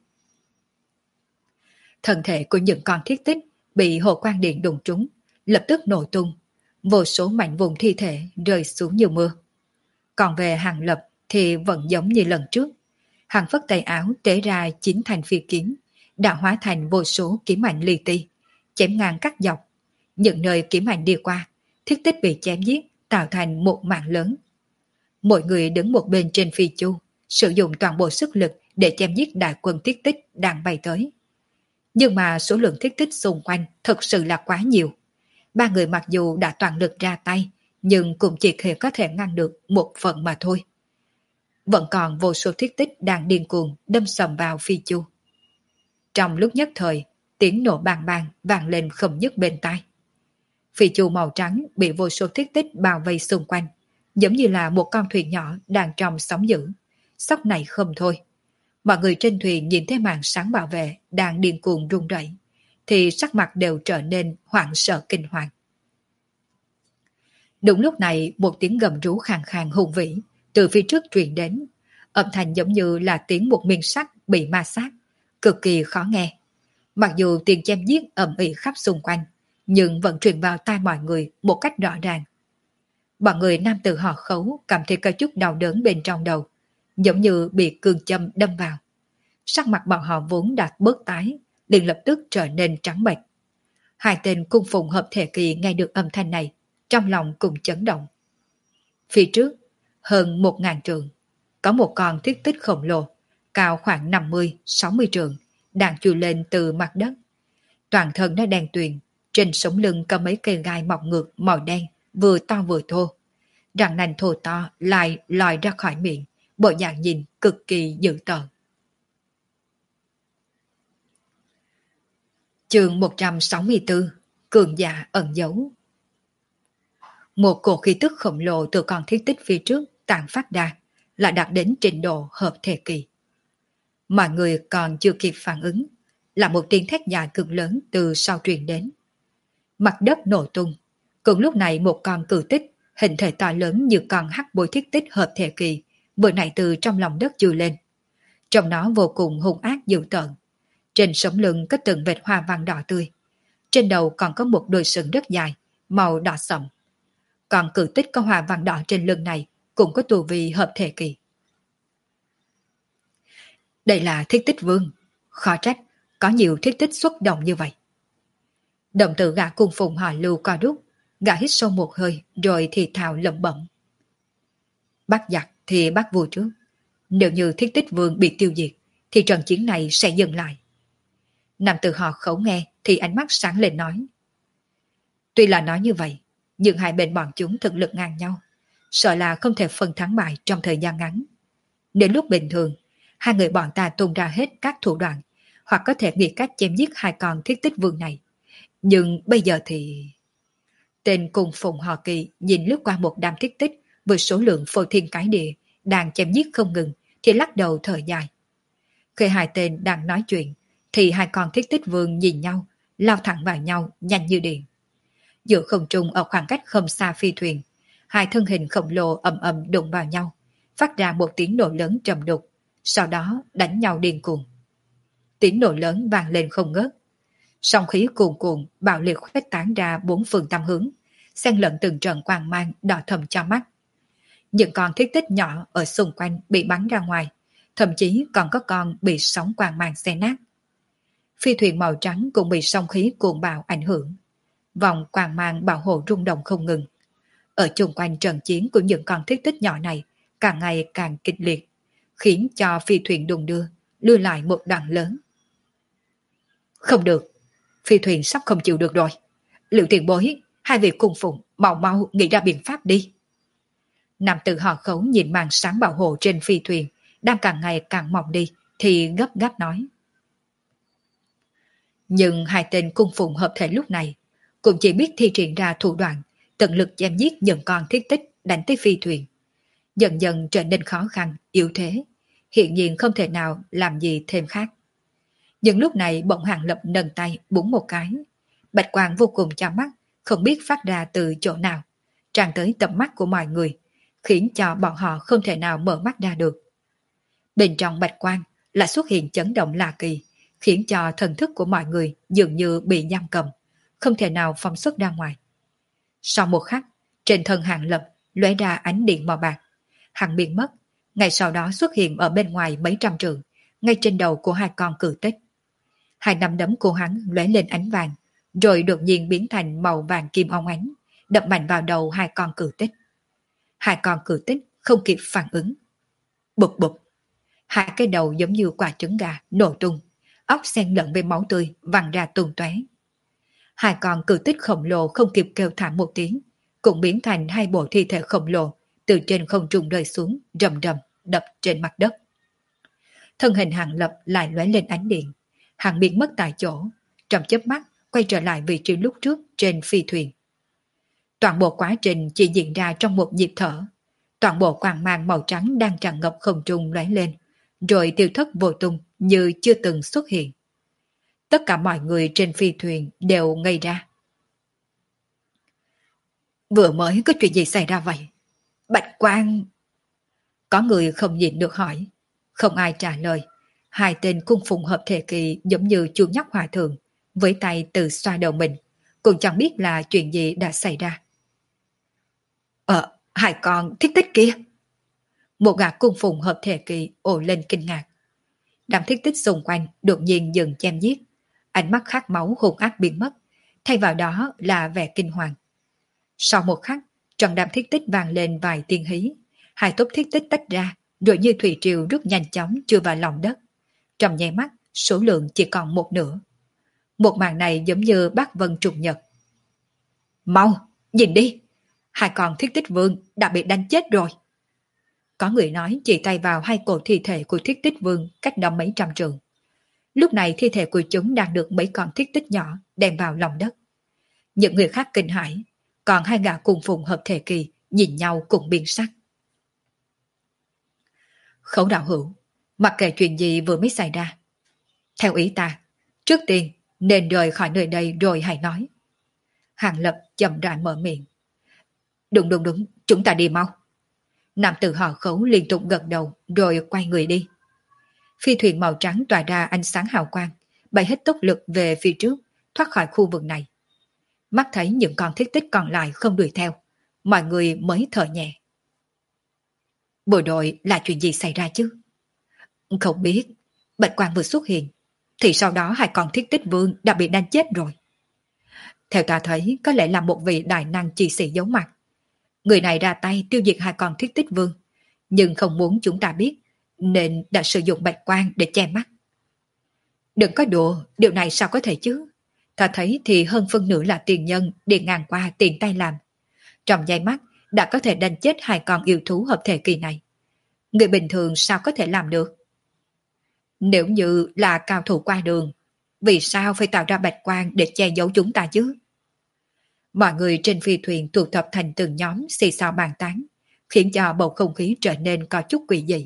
S1: Thân thể của những con thiết tích bị hồ quang điện đụng trúng, lập tức nổ tung, vô số mảnh vụn thi thể rơi xuống như mưa. Còn về Hàng Lập thì vẫn giống như lần trước. Hàng phất tay áo tế ra 9 thanh phi kiếm, đã hóa thành vô số kiếm ảnh li ti, chém ngang cắt dọc. Những nơi kiếm ảnh đi qua, thiết tích bị chém giết, tạo thành một mạng lớn. Mỗi người đứng một bên trên phi chu, sử dụng toàn bộ sức lực để chém giết đại quân thiết tích đang bay tới. Nhưng mà số lượng thiết tích xung quanh thực sự là quá nhiều. Ba người mặc dù đã toàn lực ra tay, nhưng cũng chỉ có thể ngăn được một phần mà thôi. Vẫn còn vô số thiết tích đang điên cuồng đâm sầm vào phi chu. Trong lúc nhất thời, tiếng nổ bang bang vang lên không dứt bên tai. Phi chu màu trắng bị vô số thiết tích bao vây xung quanh, giống như là một con thuyền nhỏ đang trong sóng dữ, sóc này không thôi. Mọi người trên thuyền nhìn thấy màn sáng bảo vệ đang điên cuồng rung rẩy, thì sắc mặt đều trở nên hoảng sợ kinh hoàng. Đúng lúc này một tiếng gầm rú khàn khàn hùng vĩ từ phía trước truyền đến, âm thanh giống như là tiếng một miếng sắt bị ma sát, cực kỳ khó nghe. Mặc dù tiếng chém giết ầm ĩ khắp xung quanh, nhưng vẫn truyền vào tai mọi người một cách rõ ràng. Bọn người nam tử họ Khấu cảm thấy có chút đau đớn bên trong đầu, giống như bị cương châm đâm vào. Sắc mặt bọn họ vốn đã bớt tái, liền lập tức trở nên trắng bệch. Hai tên cung phụng hợp thể kỳ nghe được âm thanh này, trong lòng cùng chấn động. Phía trước, hơn 1.000 trượng, có một con thiết tích khổng lồ, cao khoảng 50-60 trượng, đang chui lên từ mặt đất. Toàn thân nó đen tuyền, trên sống lưng có mấy cây gai mọc ngược màu đen, vừa to vừa thô. Răng nanh thô to lại lòi ra khỏi miệng, bộ dạng nhìn cực kỳ dữ tợn. Chương 164, cường giả ẩn giấu. Một cổ khí tức khổng lồ từ con thiết tích phía trước tản phát ra, lại đạt đến trình độ hợp thể kỳ. Mọi người còn chưa kịp phản ứng, là một tiếng thét dài cực lớn từ sau truyền đến. Mặt đất nổ tung, cùng lúc này một con cự tích, hình thể to lớn như con hắc bôi thiết tích hợp thể kỳ, vừa nãy từ trong lòng đất chui lên. Trong nó vô cùng hung ác dữ tợn. Trên sống lưng có từng vệt hoa văn đỏ tươi. Trên đầu còn có một đôi sừng rất dài, màu đỏ sậm. Còn cự tích có hoa văn đỏ trên lưng này cũng có tu vi hợp thể kỳ. Đây là thiết tích vương. Khó trách, có nhiều thiết tích xuất động như vậy. Động tử gã cung phụng hỏi lưu co đúc, gã hít sâu một hơi rồi thì thào lẩm bẩm. Bắt giặc thì bắt vua trước. Nếu như thiết tích vương bị tiêu diệt, thì trận chiến này sẽ dừng lại. Nam tử họ Khấu nghe thì ánh mắt sáng lên nói. Tuy là nói như vậy, nhưng hai bên bọn chúng thực lực ngang nhau, sợ là không thể phân thắng bại trong thời gian ngắn. Đến lúc bình thường, hai người bọn ta tung ra hết các thủ đoạn, hoặc có thể nghĩ cách chém giết hai con thiết tích vương này. Nhưng bây giờ thì... Tên cùng phụng họ Kỳ nhìn lướt qua một đám thiết tích với số lượng phô thiên cái địa, đang chém giết không ngừng, thì lắc đầu thở dài. Khi hai tên đang nói chuyện, thì hai con thiết tích vương nhìn nhau, lao thẳng vào nhau nhanh như điện. Giữa không trung ở khoảng cách không xa phi thuyền, hai thân hình khổng lồ ầm ầm đụng vào nhau, phát ra một tiếng nổ lớn trầm đục, sau đó đánh nhau điên cuồng. Tiếng nổ lớn vang lên không ngớt. Sóng khí cuồn cuộn bạo liệt khuếch tán ra bốn phương tám hướng, xen lẫn từng trận quang mang đỏ thẫm cho mắt. Những con thiết tích nhỏ ở xung quanh bị bắn ra ngoài, thậm chí còn có con bị sóng quang mang xé nát. Phi thuyền màu trắng cũng bị sóng khí cuồng bạo ảnh hưởng. Vòng quang mang bảo hộ rung động không ngừng. Ở chung quanh trận chiến của những con thiết tích nhỏ này càng ngày càng kịch liệt, khiến cho phi thuyền đung đưa lại một đoạn lớn. Không được, phi thuyền sắp không chịu được rồi. Liệu tiền bối, hai vị cung phụng, mau mau nghĩ ra biện pháp đi. Nam tử họ Khấu nhìn màn sáng bảo hộ trên phi thuyền, đang càng ngày càng mỏng đi, thì gấp gáp nói. Nhưng hai tên cung phụng hợp thể lúc này cũng chỉ biết thi triển ra thủ đoạn, tận lực chém giết những con thiết tích đánh tới phi thuyền. Dần dần trở nên khó khăn, yếu thế, hiện nhiên không thể nào làm gì thêm khác. Nhưng lúc này bỗng Hàng Lập nâng tay búng một cái. Bạch quang vô cùng chói mắt, không biết phát ra từ chỗ nào, tràn tới tầm mắt của mọi người, khiến cho bọn họ không thể nào mở mắt ra được. Bên trong bạch quang lại xuất hiện chấn động lạ kỳ, khiến cho thần thức của mọi người dường như bị giam cầm, không thể nào phóng xuất ra ngoài. Sau một khắc, trên thân Hàng Lập lóe ra ánh điện màu bạc. Hắn biến mất, ngay sau đó xuất hiện ở bên ngoài mấy trăm trượng, ngay trên đầu của hai con cự tích. Hai nắm đấm của hắn lóe lên ánh vàng, rồi đột nhiên biến thành màu vàng kim óng ánh, đập mạnh vào đầu hai con cự tích. Hai con cự tích không kịp phản ứng. Bụp bụp, hai cái đầu giống như quả trứng gà nổ tung, óc xen lẫn với máu tươi văng ra tung tóe. Hai con cự tích khổng lồ không kịp kêu thảm một tiếng, cũng biến thành hai bộ thi thể khổng lồ từ trên không trung rơi xuống, rầm rầm đập trên mặt đất. Thân hình Hàng Lập lại lóe lên ánh điện, hắn biến mất tại chỗ, trong chớp mắt quay trở lại vị trí lúc trước trên phi thuyền. Toàn bộ quá trình chỉ diễn ra trong một nhịp thở. Toàn bộ quang mang màu trắng đang tràn ngập không trung lóe lên, rồi tiêu thất vô tung như chưa từng xuất hiện. Tất cả mọi người trên phi thuyền đều ngây ra. Vừa mới có chuyện gì xảy ra vậy? Bạch Quang... Có người không nhịn được hỏi. Không ai trả lời. Hai tên cung phụng hợp thể kỳ giống như chuông nhóc hòa thượng, với tay tự xoa đầu mình, cũng chẳng biết là chuyện gì đã xảy ra. Hai con thiết tích kia. Một gã cung phụng hợp thể kỳ ồ lên kinh ngạc. Đám thiết tích xung quanh đột nhiên dừng chém giết. Ánh mắt khát máu hung ác biến mất, thay vào đó là vẻ kinh hoàng. Sau một khắc, trong đám thiết tích vang lên vài tiếng hí. Hai tốp thiết tích tách ra, rồi như thủy triều rất nhanh chóng chui vào lòng đất. Trong nháy mắt, số lượng chỉ còn một nửa. Một màn này giống như bát vân trục nhật. Mau, nhìn đi! Hai con thiết tích vương đã bị đánh chết rồi. Có người nói chỉ tay vào hai cổ thi thể của thiết tích vương cách đó mấy trăm trượng. Lúc này thi thể của chúng đang được mấy con thiết tích nhỏ đem vào lòng đất. Những người khác kinh hãi, còn hai gã cùng phụng hợp thể kỳ nhìn nhau cùng biến sắc. Khấu đạo hữu, mặc kệ chuyện gì vừa mới xảy ra, theo ý ta, trước tiên nên rời khỏi nơi đây rồi hãy nói. Hàng Lập chậm rãi mở miệng. Đúng, chúng ta đi mau. Nam tử họ Khấu liên tục gật đầu rồi quay người đi. Phi thuyền màu trắng tỏa ra ánh sáng hào quang, bay hết tốc lực về phía trước, thoát khỏi khu vực này. Mắt thấy những con thiết tích còn lại không đuổi theo, mọi người mới thở nhẹ. Bộ đội là chuyện gì xảy ra chứ? Không biết, Bạch Quang vừa xuất hiện, thì sau đó hai con thiết tích vương đã bị đánh chết rồi. Theo ta thấy có lẽ là một vị đại năng chi sĩ giấu mặt. Người này ra tay tiêu diệt hai con thiết tích vương, nhưng không muốn chúng ta biết, nên đã sử dụng bạch quang để che mắt. Đừng có đùa, điều này sao có thể chứ? Ta thấy thì hơn phân nửa là tiền nhân đi ngang qua tiền tay làm. Trong giây mắt đã có thể đánh chết hai con yêu thú hợp thể kỳ này. Người bình thường sao có thể làm được? Nếu như là cao thủ qua đường, vì sao phải tạo ra bạch quang để che giấu chúng ta chứ? Mọi người trên phi thuyền tụ tập thành từng nhóm xì xào bàn tán, khiến cho bầu không khí trở nên có chút quỷ dị.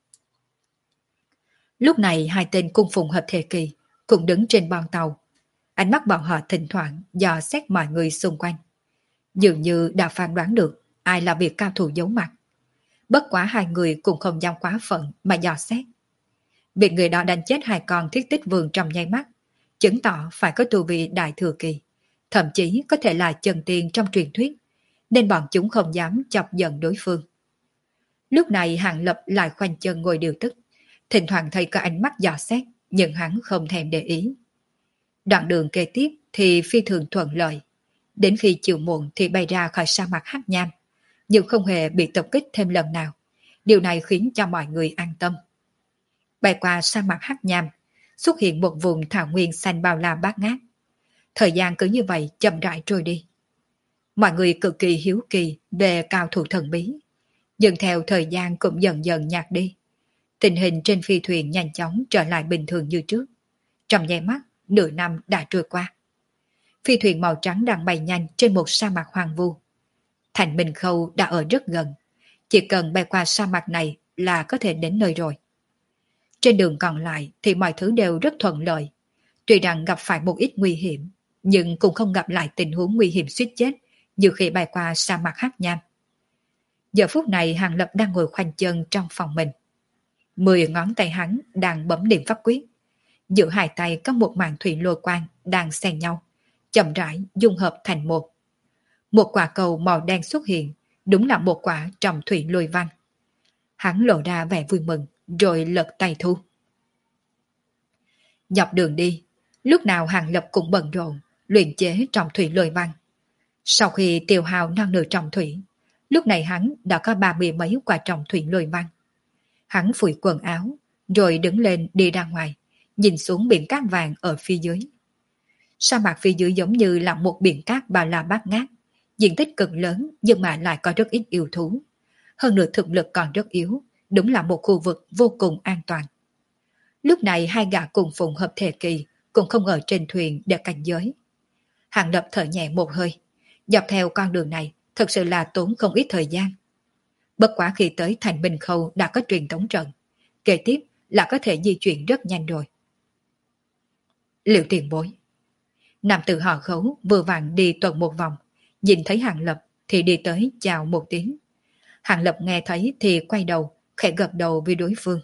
S1: Lúc này hai tên cung phụng hợp thể kỳ cũng đứng trên bon tàu. Ánh mắt bọn họ thỉnh thoảng dò xét mọi người xung quanh. Dường như đã phán đoán được ai là việc cao thủ giấu mặt. Bất quá hai người cũng không dám quá phận mà dò xét. Việc người đó đánh chết hai con thiết tích vương trong nháy mắt, chứng tỏ phải có tu vi đại thừa kỳ, thậm chí có thể là chân tiên trong truyền thuyết, nên bọn chúng không dám chọc giận đối phương. Lúc này Hàng Lập lại khoanh chân ngồi điều tức, thỉnh thoảng thấy có ánh mắt dò xét, nhưng hắn không thèm để ý. Đoạn đường kế tiếp thì phi thường thuận lợi, đến khi chiều muộn thì bay ra khỏi sa mạc Hắc Nham, nhưng không hề bị tập kích thêm lần nào. Điều này khiến cho mọi người an tâm. Bay qua sa mạc Hắc Nham, xuất hiện một vùng thảo nguyên xanh bao la bát ngát. Thời gian cứ như vậy chậm rãi trôi đi. Mọi người cực kỳ hiếu kỳ về cao thủ thần bí, nhưng theo thời gian cũng dần dần nhạt đi. Tình hình trên phi thuyền nhanh chóng trở lại bình thường như trước. Trong nháy mắt, nửa năm đã trôi qua. Phi thuyền màu trắng đang bay nhanh trên một sa mạc hoang vu. Thành Minh Khâu đã ở rất gần. Chỉ cần bay qua sa mạc này là có thể đến nơi rồi. Trên đường còn lại thì mọi thứ đều rất thuận lợi. Tuy rằng gặp phải một ít nguy hiểm, nhưng cũng không gặp lại tình huống nguy hiểm suýt chết như khi bay qua sa mạc Hắc Nham. Giờ phút này Hàng Lập đang ngồi khoanh chân trong phòng mình. 10 ngón tay hắn đang bấm niệm pháp quyết. Giữa hai tay có một màn thủy lôi quang đang xen nhau, chậm rãi dung hợp thành một. Một quả cầu màu đen xuất hiện, đúng là một quả trọng thủy lôi văn. Hắn lộ ra vẻ vui mừng, rồi lật tay thu. Dọc đường đi, lúc nào Hàng Lập cũng bận rộn, luyện chế trọng thủy lôi văn. Sau khi tiêu hao non nửa trọng thủy, lúc này hắn đã có 30 mấy quả trọng thủy lôi văn. Hắn phủi quần áo, rồi đứng lên đi ra ngoài, nhìn xuống biển cát vàng ở phía dưới. Sa mạc phía dưới giống như là một biển cát bao la bát ngát, diện tích cực lớn nhưng mà lại có rất ít yêu thú. Hơn nữa thực lực còn rất yếu, đúng là một khu vực vô cùng an toàn. Lúc này hai gã cùng phụng hợp thể kỳ cũng không ở trên thuyền để cảnh giới. Hàng Lập thở nhẹ một hơi, dọc theo con đường này thật sự là tốn không ít thời gian. Bất quá khi tới thành Bình Khâu đã có truyền tống trận, kế tiếp là có thể di chuyển rất nhanh rồi. Liệu tiền bối. Nam tử họ Khấu vừa vặn đi tuần một vòng, nhìn thấy Hàng Lập thì đi tới chào một tiếng. Hàng Lập nghe thấy thì quay đầu, khẽ gật đầu với đối phương.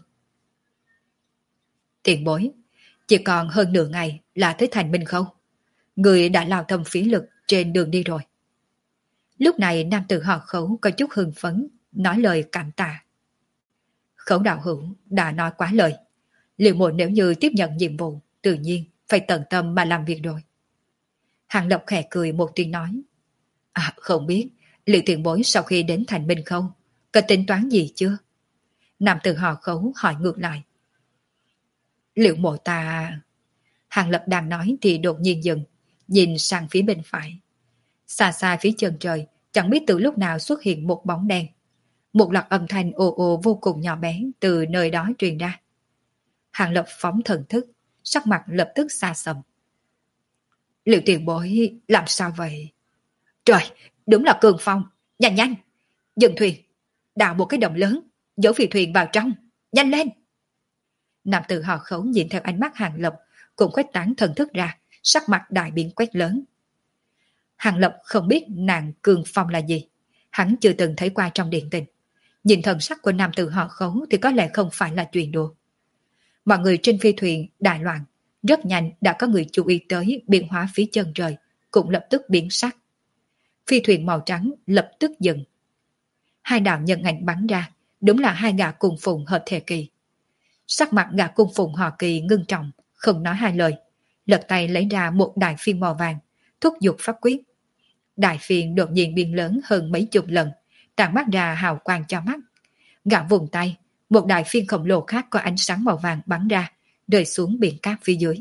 S1: Tiền bối, chỉ còn hơn nửa ngày là tới Thành Minh Khâu. Người đã lao tâm phí lực trên đường đi rồi. Lúc này nam tử họ Khấu có chút hưng phấn, nói lời cảm tạ. Khấu đạo hữu đã nói quá lời. Liệu muội nếu như tiếp nhận nhiệm vụ, tự nhiên phải tận tâm mà làm việc rồi. Hàng Lập khẽ cười một tiếng nói. Không biết, liệu tiền bối sau khi đến Thành Minh Khâu, có tính toán gì chưa? Nam tử họ Khấu hỏi ngược lại. Liệu mộ ta... Hàng Lập đang nói thì đột nhiên dừng, nhìn sang phía bên phải. Xa xa phía chân trời, chẳng biết từ lúc nào xuất hiện một bóng đen. Một loạt âm thanh ồ ồ vô cùng nhỏ bé từ nơi đó truyền ra. Hàng Lập phóng thần thức, sắc mặt lập tức xa sầm. Liệu tiền bối làm sao vậy? Trời, đúng là cường phong, nhanh nhanh, dừng thuyền, đào một cái động lớn, dỗ phi thuyền vào trong, nhanh lên. Nam tử họ Khấu nhìn theo ánh mắt Hàng Lập, cũng khuếch tán thần thức ra, sắc mặt đại biến quét lớn. Hàng Lập không biết nàng cường phong là gì, hắn chưa từng thấy qua trong điện tình. Nhìn thần sắc của nam tử họ Khấu thì có lẽ không phải là chuyện đùa. Mọi người trên phi thuyền đại loạn, rất nhanh đã có người chú ý tới biến hóa phía chân trời, cũng lập tức biến sắc. Phi thuyền màu trắng lập tức dừng. Hai đạo nhân ảnh bắn ra, đúng là hai gã cung phụng hợp thể kỳ. Sắc mặt gã cung phụng họ Kỳ ngưng trọng, không nói hai lời, lật tay lấy ra một đại phiên màu vàng, thúc giục pháp quyết. Đại phiên đột nhiên biến lớn hơn mấy chục lần, tản mắt ra hào quang cho mắt. Gã vùng tay, một đại phiên khổng lồ khác có ánh sáng màu vàng bắn ra, rơi xuống biển cát phía dưới.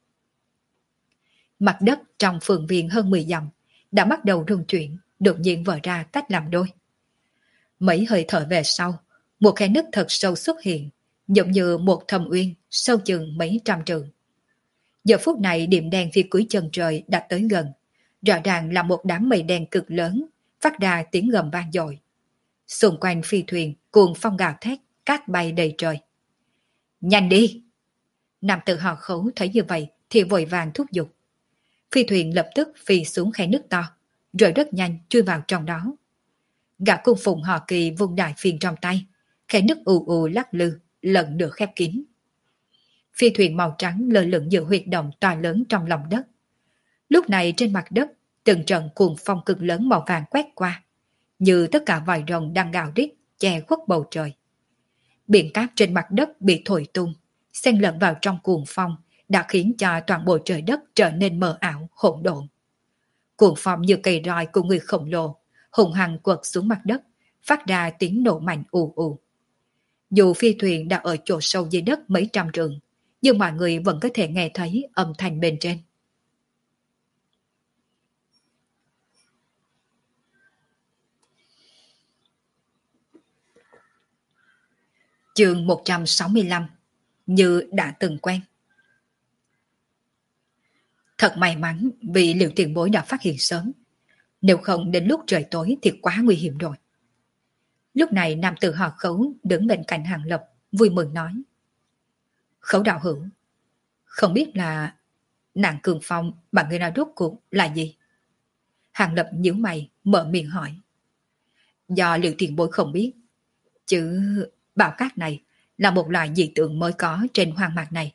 S1: Mặt đất trong phường viên hơn 10 dặm đã bắt đầu rung chuyển, đột nhiên vỡ ra tách làm đôi. Mấy hơi thở về sau, một khe nứt thật sâu xuất hiện, giống như một thâm uyên sâu chừng mấy trăm trượng. Giờ phút này điểm đen phía cuối chân trời đã tới gần, rõ ràng là một đám mây đen cực lớn, phát ra tiếng gầm vang dội. Xung quanh phi thuyền cuồng phong gào thét, cát bay đầy trời. Nhanh đi! Nam tử họ Khấu thấy như vậy thì vội vàng thúc giục. Phi thuyền lập tức phi xuống khe nước to, rồi rất nhanh chui vào trong đó. Gã cung phụng họ Kỳ vung đại phiên trong tay, khe nước ù ù lắc lư, lần nữa khép kín. Phi thuyền màu trắng lơ lửng giữa huyệt động to lớn trong lòng đất. Lúc này trên mặt đất, từng trận cuồng phong cực lớn màu vàng quét qua, như tất cả vòi rồng đang gào rít che khuất bầu trời. Biển cát trên mặt đất bị thổi tung, xen lẫn vào trong cuồng phong, đã khiến cho toàn bộ trời đất trở nên mờ ảo, hỗn độn. Cuồng phong như cây roi của người khổng lồ, hùng hăng quật xuống mặt đất, phát ra tiếng nổ mạnh ù ù. Dù phi thuyền đã ở chỗ sâu dưới đất mấy trăm trượng, nhưng mọi người vẫn có thể nghe thấy âm thanh bên trên. Chương 165, như đã từng quen. Thật may mắn vì Liệu tiền bối đã phát hiện sớm. Nếu không đến lúc trời tối thì quá nguy hiểm rồi. Lúc này nam tử họ Khấu đứng bên cạnh Hàng Lập, vui mừng nói. Khấu đạo hữu, không biết là nạn cường phong mà người nào rốt cuộc là gì? Hàng Lập nhíu mày, mở miệng hỏi. Do Liệu tiền bối không biết, chứ bão cát này là một loại dị tượng mới có trên hoang mạc này.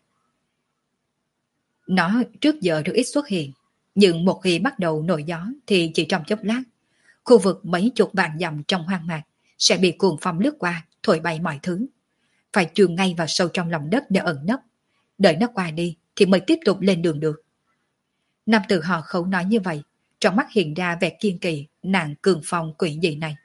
S1: Nó trước giờ rất ít xuất hiện, nhưng một khi bắt đầu nổi gió thì chỉ trong chốc lát, khu vực mấy chục vạn dặm trong hoang mạc sẽ bị cuồng phong lướt qua, thổi bay mọi thứ. Phải chôn ngay vào sâu trong lòng đất để ẩn nấp, đợi nó qua đi thì mới tiếp tục lên đường được. Nam tử họ Khấu nói như vậy, trong mắt hiện ra vẻ kiên kỳ nạn cường phong quỷ dị này.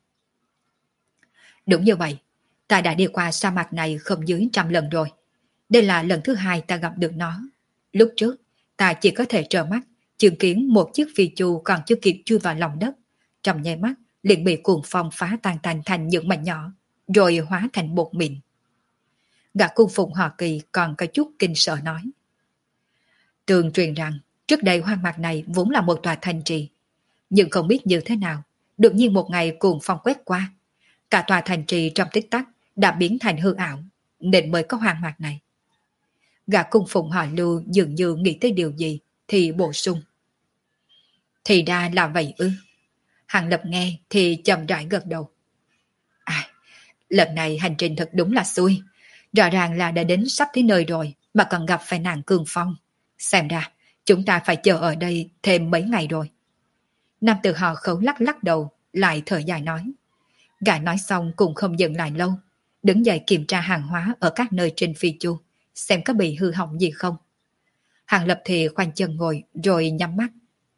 S1: Đúng như vậy, ta đã đi qua sa mạc này không dưới 100 lần rồi. Đây là lần thứ 2 ta gặp được nó. Lúc trước, ta chỉ có thể trơ mắt, chứng kiến một chiếc phi chu còn chưa kịp chui vào lòng đất. Trong nháy mắt, liền bị cuồng phong phá tan tành thành những mảnh nhỏ, rồi hóa thành bột mịn. Gã cung phụng họ Kỳ còn có chút kinh sợ nói. Tường truyền rằng, trước đây hoang mạc này vốn là một tòa thành trì. Nhưng không biết như thế nào, đột nhiên một ngày cuồng phong quét qua. Cả tòa thành trì trong tích tắc đã biến thành hư ảo, nên mới có hoang mạc này. Gã cung phụng họ Lưu dường như nghĩ tới điều gì thì bổ sung. Thì ra là vậy ư. Hàng Lập nghe thì chậm rãi gật đầu. À, lần này hành trình thật đúng là xui. Rõ ràng là đã đến sắp tới nơi rồi mà còn gặp phải nạn cương phong. Xem ra chúng ta phải chờ ở đây thêm mấy ngày rồi. Nam tử họ Khấu lắc lắc đầu, lại thở dài nói. Gã nói xong cũng không dừng lại lâu, đứng dậy kiểm tra hàng hóa ở các nơi trên phi chu, xem có bị hư hỏng gì không. Hàng Lập thì khoanh chân ngồi rồi nhắm mắt.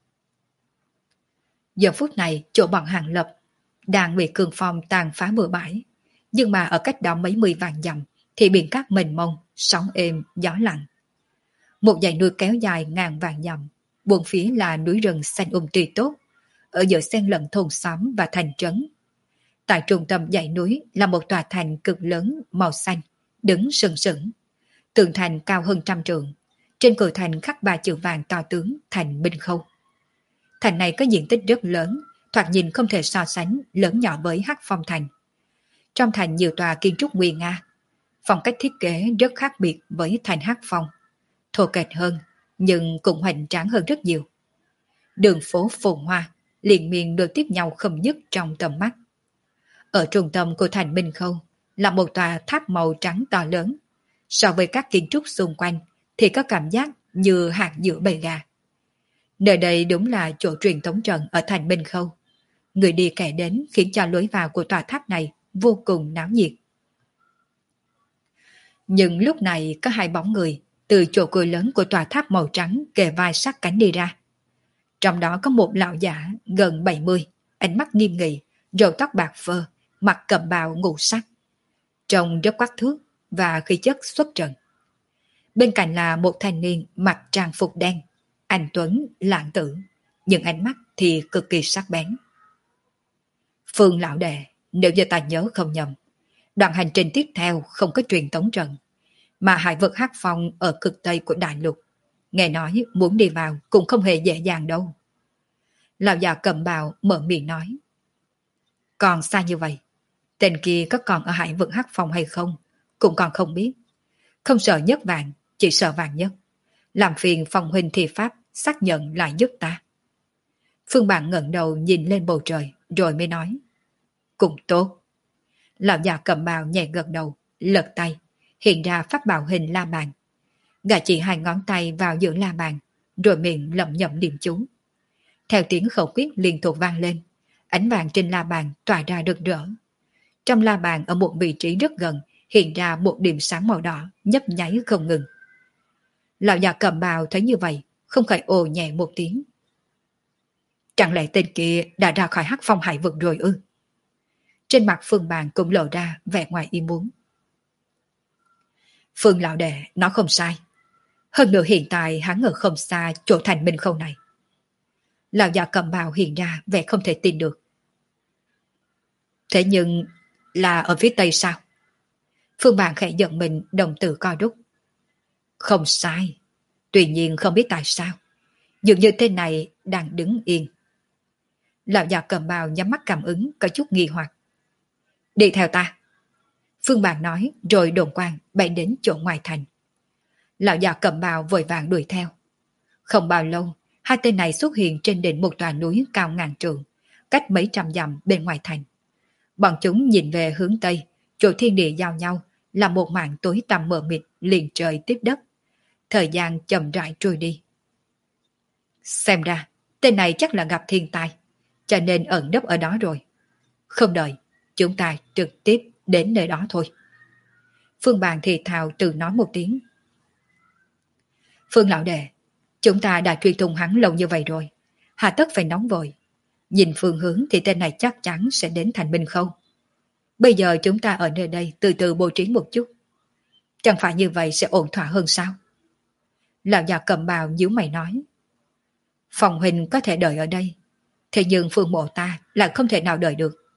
S1: Giờ phút này chỗ bọn Hàng Lập đang bị cương phong tàn phá bừa bãi, nhưng mà ở cách đó mấy mươi vạn dặm thì biển cát mênh mông, sóng êm, gió lặng. Một dãy núi kéo dài ngàn vạn dặm, buông phía là núi rừng xanh tươi tốt, ở giữa xen lẫn thôn xóm và thành trấn. Tại trung tâm dãy núi là một tòa thành cực lớn màu xanh, đứng sừng sững. Tường thành cao hơn 100 trượng, trên cửa thành khắc ba chữ vàng to tướng Thành Minh Khâu. Thành này có diện tích rất lớn, thoạt nhìn không thể so sánh lớn nhỏ với Hắc Phong Thành. Trong thành nhiều tòa kiến trúc nguy nga, phong cách thiết kế rất khác biệt với thành Hắc Phong, thô kệch hơn nhưng cũng hoành tráng hơn rất nhiều. Đường phố phồn hoa, liên miên được tiếp nhau không dứt trong tầm mắt. Ở trung tâm của thành Minh Khâu là một tòa tháp màu trắng to lớn. So với các kiến trúc xung quanh thì có cảm giác như hạt giữa bầy gà. Nơi đây đúng là chỗ truyền tống trận ở thành Minh Khâu. Người đi kẻ đến khiến cho lối vào của tòa tháp này vô cùng náo nhiệt. Nhưng lúc này có hai bóng người từ chỗ cửa lớn của tòa tháp màu trắng kề vai sát cánh đi ra. Trong đó có một lão giả gần 70, ánh mắt nghiêm nghị, râu tóc bạc phơ, mặt cẩm bào ngũ sắc. Trông rất quắc thước và khí chất xuất trần. Bên cạnh là một thanh niên mặc trang phục đen, anh tuấn, lãng tử, nhưng ánh mắt thì cực kỳ sắc bén. Phương lão đệ, nếu như ta nhớ không nhầm, đoạn hành trình tiếp theo không có truyền tống trận, mà hải vực Hắc Phong ở cực tây của đại lục. Nghe nói muốn đi vào cũng không hề dễ dàng đâu. Lão già cẩm bào mở miệng nói. Còn xa như vậy, tên kia có còn ở hải vực Hắc Phong hay không, cũng còn không biết. Không sợ nhất vàng, chỉ sợ vàng nhất. Làm phiền phòng huynh thi pháp xác nhận lại giúp ta. Phương Bạn ngẩng đầu nhìn lên bầu trời rồi mới nói. Cũng tốt. Lão già cẩm bào nhẹ gật đầu, lật tay, hiện ra pháp bảo hình la bàn. Gã chỉ hai ngón tay vào giữa la bàn, rồi miệng lẩm nhẩm niệm chú. Theo tiếng khẩu quyết liên tục vang lên, ánh vàng trên la bàn tỏa ra rực rỡ. Trong la bàn ở một vị trí rất gần hiện ra một điểm sáng màu đỏ nhấp nháy không ngừng. Lão già cầm bào thấy như vậy, không khỏi ồ nhẹ một tiếng. Chẳng lẽ tên kia đã ra khỏi Hắc Phong hải vực rồi ư? Trên mặt Phương Bàn cũng lộ ra vẻ ngoài ý muốn. Phương lão đệ nó không sai. Hơn nữa hiện tại hắn ở không xa chỗ thành Minh Khâu này. Lão già cầm bào hiện ra vẻ không thể tin được. Thế nhưng là ở phía tây sao? Phương Bàn khẽ giận mình đồng tử co rút. Không sai. Tuy nhiên không biết tại sao. Dường như tên này đang đứng yên. Lão già cầm bào nhắm mắt cảm ứng có chút nghi hoặc. Đi theo ta. Phương Bàn nói rồi đồn quang bay đến chỗ ngoài thành. Lão già cầm bào vội vàng đuổi theo. Không bao lâu, hai tên này xuất hiện trên đỉnh một tòa núi cao ngàn trượng, cách mấy trăm dặm bên ngoài thành. Bọn chúng nhìn về hướng tây, chỗ thiên địa giao nhau là một mảng tối tăm mờ mịt liền trời tiếp đất. Thời gian chậm rãi trôi đi. Xem ra, tên này chắc là gặp thiên tai, cho nên ẩn nấp ở đó rồi. Không đợi, chúng ta trực tiếp đến nơi đó thôi. Phương Bàn thì thào tự nói một tiếng. Phương lão đệ, chúng ta đã truy tung hắn lâu như vậy rồi, hà tất phải nóng vội. Nhìn phương hướng thì tên này chắc chắn sẽ đến thành Minh Khâu. Bây giờ chúng ta ở nơi đây từ từ bố trí một chút. Chẳng phải như vậy sẽ ổn thỏa hơn sao? Lão già cầm bào nhíu mày nói. Phòng huynh có thể đợi ở đây, thế nhưng Phương mộ ta lại không thể nào đợi được.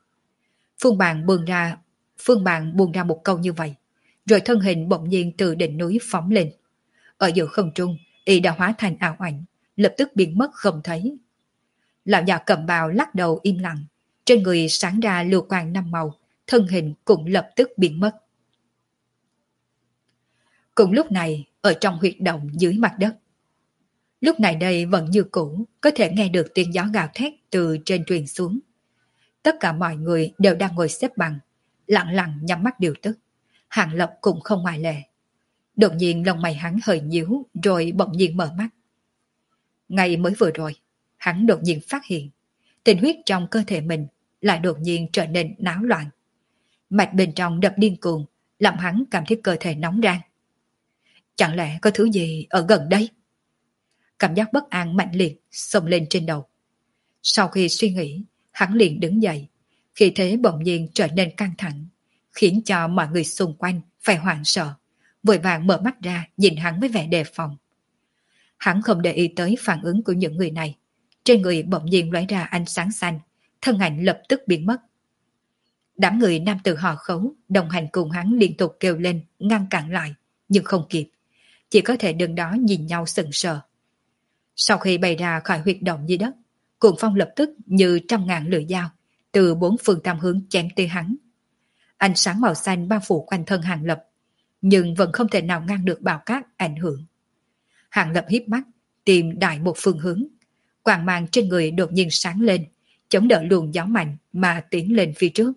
S1: Phương Bàn buông ra một câu như vậy, rồi thân hình bỗng nhiên từ đỉnh núi phóng lên. Ở giữa không trung, y đã hóa thành ảo ảnh, lập tức biến mất không thấy. Lão già cầm bào lắc đầu im lặng, trên người sáng ra lưu quang năm màu, thân hình cũng lập tức biến mất. Cùng lúc này, ở trong huyệt động dưới mặt đất. Lúc này đây vẫn như cũ, có thể nghe được tiếng gió gào thét từ trên truyền xuống. Tất cả mọi người đều đang ngồi xếp bằng, lặng lặng nhắm mắt điều tức. Hàng Lập cũng không ngoại lệ. Đột nhiên lông mày hắn hơi nhíu rồi bỗng nhiên mở mắt. Ngay mới vừa rồi, hắn đột nhiên phát hiện tình huyết trong cơ thể mình lại đột nhiên trở nên náo loạn. Mạch bên trong đập điên cuồng, làm hắn cảm thấy cơ thể nóng rang. Chẳng lẽ có thứ gì ở gần đây? Cảm giác bất an mạnh liệt xông lên trên đầu. Sau khi suy nghĩ, hắn liền đứng dậy, khí thế bỗng nhiên trở nên căng thẳng, khiến cho mọi người xung quanh phải hoảng sợ, vội vàng mở mắt ra nhìn hắn với vẻ đề phòng. Hắn không để ý tới phản ứng của những người này, trên người bỗng nhiên lóe ra ánh sáng xanh, thân ảnh lập tức biến mất. Đám người nam tử họ Khấu đồng hành cùng hắn liên tục kêu lên ngăn cản lại, nhưng không kịp, chỉ có thể đứng đó nhìn nhau sững sờ. Sau khi bay ra khỏi huyệt động dưới đất, cuồng phong lập tức như trăm ngàn lưỡi dao từ bốn phương tám hướng chém tới hắn. Ánh sáng màu xanh bao phủ quanh thân Hàng Lập, nhưng vẫn không thể nào ngăn được bão cát ảnh hưởng. Hàng Lập híp mắt, tìm đại một phương hướng, quang mang trên người đột nhiên sáng lên, chống đỡ luồng gió mạnh mà tiến lên phía trước.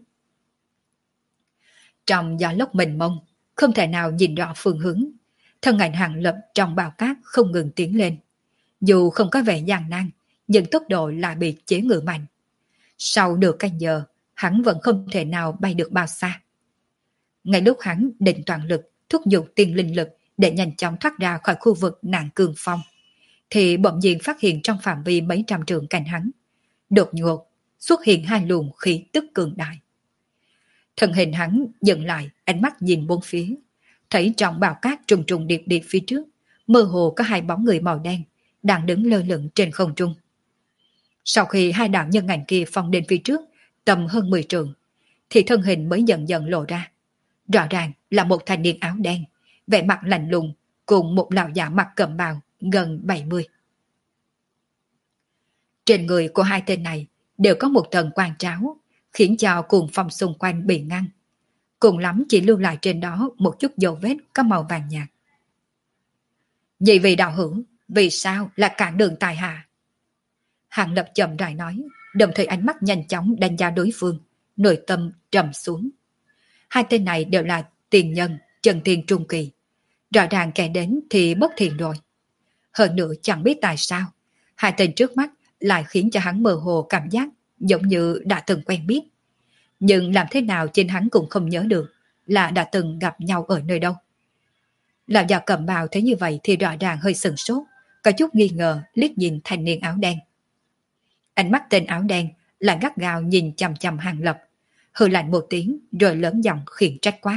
S1: Trong gió lốc mênh mông, không thể nào nhìn rõ phương hướng, thân ảnh Hàng Lập trong bão cát không ngừng tiến lên. Dù không có vẻ gian nan, nhưng tốc độ lại bị chế ngự mạnh. Sau nửa canh giờ, hắn vẫn không thể nào bay được bao xa. Ngay lúc hắn định toàn lực thúc giục tiên linh lực để nhanh chóng thoát ra khỏi khu vực nạn cương phong, thì bỗng nhiên phát hiện trong phạm vi mấy trăm trượng cạnh hắn, đột ngột xuất hiện hai luồng khí tức cường đại. Thân hình hắn dừng lại, ánh mắt nhìn bốn phía, thấy trong bão cát trùng trùng điệp điệp phía trước, mơ hồ có hai bóng người màu đen đang đứng lơ lửng trên không trung. Sau khi hai đạo nhân ảnh kia phong đến phía trước tầm hơn 10 trượng, thì thân hình mới dần dần lộ ra. Rõ ràng là một thanh niên áo đen, vẻ mặt lạnh lùng, cùng một lão già mặt cẩm bào gần 70. Trên người của hai tên này đều có một tầng quang tráo, khiến cho cuồng phong xung quanh bị ngăn. Cùng lắm chỉ lưu lại trên đó một chút dấu vết có màu vàng nhạt. Nhị vị đạo hữu, vì sao là cản đường tài hạ? Hàng Lập chậm rãi nói, đồng thời ánh mắt nhanh chóng đánh giá đối phương, nội tâm trầm xuống. Hai tên này đều là tiền nhân, chân tiên trung kỳ. Rõ ràng kẻ đến thì bất thiện rồi. Hơn nữa chẳng biết tại sao, hai tên trước mắt lại khiến cho hắn mơ hồ cảm giác giống như đã từng quen biết. Nhưng làm thế nào trên hắn cũng không nhớ được là đã từng gặp nhau ở nơi đâu. Lão già cầm bào thấy như vậy thì rõ ràng hơi sừng sốt, có chút nghi ngờ liếc nhìn thanh niên áo đen. Ánh mắt tên áo đen lại gắt gao nhìn chằm chằm Hàng Lập, hừ lạnh một tiếng rồi lớn giọng khiển trách quát.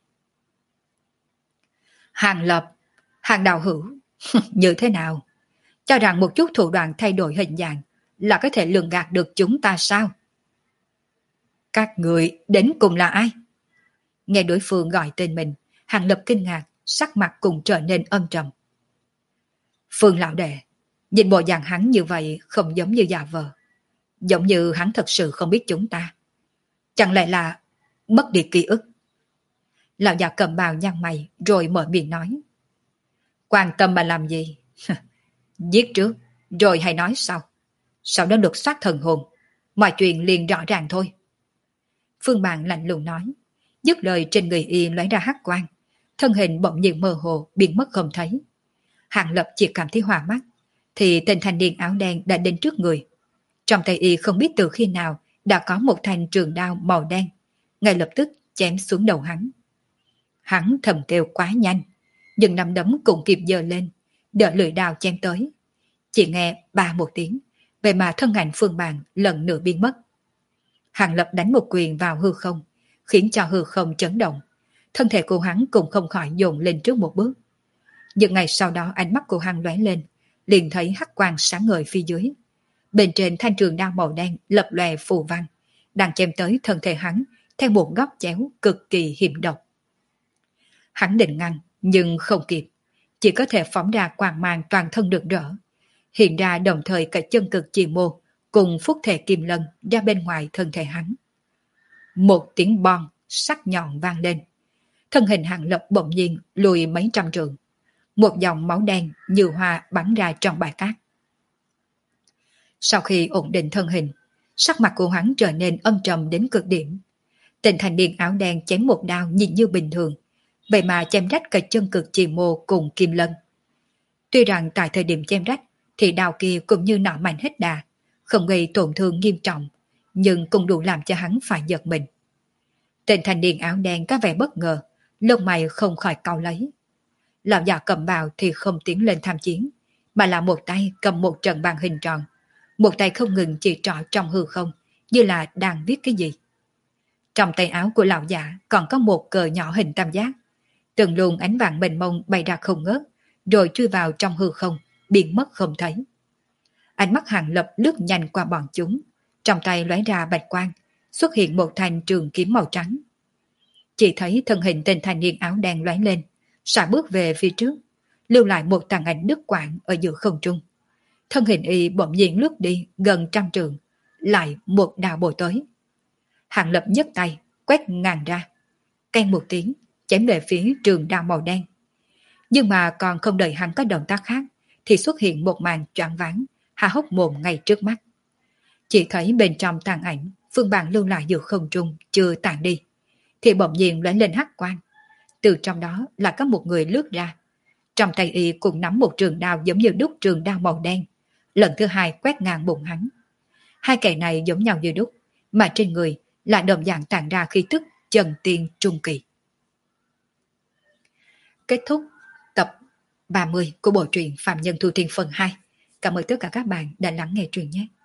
S1: Hàng Lập, Hàng đạo hữu, như thế nào? Cho rằng một chút thủ đoạn thay đổi hình dạng là có thể lường gạt được chúng ta sao? Các người đến cùng là ai? Nghe đối phương gọi tên mình, Hàng Lập kinh ngạc, sắc mặt cùng trở nên âm trầm. Phương lão đệ, nhìn bộ dạng hắn như vậy không giống như giả vờ. Giống như hắn thật sự không biết chúng ta. Chẳng lẽ là mất đi ký ức? Lão già cầm bào nhăn mày rồi mở miệng nói. Quan tâm mà làm gì? Giết trước, rồi hãy nói sau. Sau đó lục soát thần hồn, mọi chuyện liền rõ ràng thôi. Phương Bàn lạnh lùng nói. Dứt lời trên người y lóe ra hắc quang, thân hình bỗng nhiên mơ hồ biến mất không thấy. Hàng Lập chỉ cảm thấy hòa mắt, thì tên thanh niên áo đen đã đến trước người. Trong tay y không biết từ khi nào đã có một thanh trường đao màu đen, ngay lập tức chém xuống đầu hắn. Hắn thầm kêu quá nhanh, nhưng nắm đấm cũng kịp giơ lên, đỡ lưỡi đao chém tới. Chỉ nghe ba một tiếng, vậy mà thân ảnh Phương Bàn lần nữa biến mất. Hàng Lập đánh một quyền vào hư không, khiến cho hư không chấn động. Thân thể của hắn cũng không khỏi dồn lên trước một bước. Nhưng ngày sau đó ánh mắt của hắn lóe lên, liền thấy hắc quang sáng ngời phía dưới. Bên trên thanh trường đao màu đen lập lòe phù văn, đang chém tới thân thể hắn theo một góc chéo cực kỳ hiểm độc. Hắn định ngăn, nhưng không kịp, chỉ có thể phóng ra quang mang toàn thân rực rỡ, hiện ra đồng thời cả chân cực chi mô cùng phúc thể kim lân ra bên ngoài thân thể hắn. Một tiếng bon sắc nhọn vang lên, thân hình Hàng Lập bỗng nhiên lùi mấy trăm trượng. một dòng máu đen như hoa bắn ra trong bãi cát. Sau khi ổn định thân hình, sắc mặt của hắn trở nên âm trầm đến cực điểm. Tên thanh niên áo đen chém một đao nhìn như bình thường, vậy mà chém rách cả chân cực chì mô cùng kim lân. Tuy rằng tại thời điểm chém rách thì đao kia cũng như nỏ mạnh hết đà, không gây tổn thương nghiêm trọng, nhưng cũng đủ làm cho hắn phải giật mình. Tên thanh niên áo đen có vẻ bất ngờ, lông mày không khỏi cau lấy. Lão già cầm bào thì không tiến lên tham chiến, mà là một tay cầm một trận bàn hình tròn, một tay không ngừng chỉ trỏ trong hư không, như là đang viết cái gì. Trong tay áo của lão già còn có một cờ nhỏ hình tam giác, từng luồng ánh vàng mênh mông bay ra không ngớt, rồi chui vào trong hư không, biến mất không thấy. Ánh mắt Hàng Lập lướt nhanh qua bọn chúng, trong tay lóe ra bạch quang, xuất hiện một thanh trường kiếm màu trắng. Chỉ thấy thân hình tên thanh niên áo đen lóe lên, xả bước về phía trước, lưu lại một tàn ảnh đứt quãng ở giữa không trung. Thân hình y bỗng nhiên lướt đi gần 100 trượng, lại một đao bổ tới. Hàng Lập nhấc tay, quét ngang ra, keng một tiếng, chém về phía trường đao màu đen. Nhưng mà còn không đợi hắn có động tác khác, thì xuất hiện một màn choáng váng, há hốc mồm ngay trước mắt. Chỉ thấy bên trong tàn ảnh, phương bàn lưu lại giữa không trung chưa tàn đi, thì bỗng nhiên lóe lên hắc quang. Từ trong đó là có một người lướt ra. Trong tay y cũng nắm một trường đao giống như đúc trường đao màu đen. Lần thứ hai quét ngang bụng hắn. Hai kẻ này giống nhau như đúc, mà trên người lại đồng dạng tản ra khí tức chân tiên trung kỳ. Kết thúc tập 30 của bộ truyện Phạm Nhân Thu Thiên phần 2. Cảm ơn tất cả các bạn đã lắng nghe truyện nhé.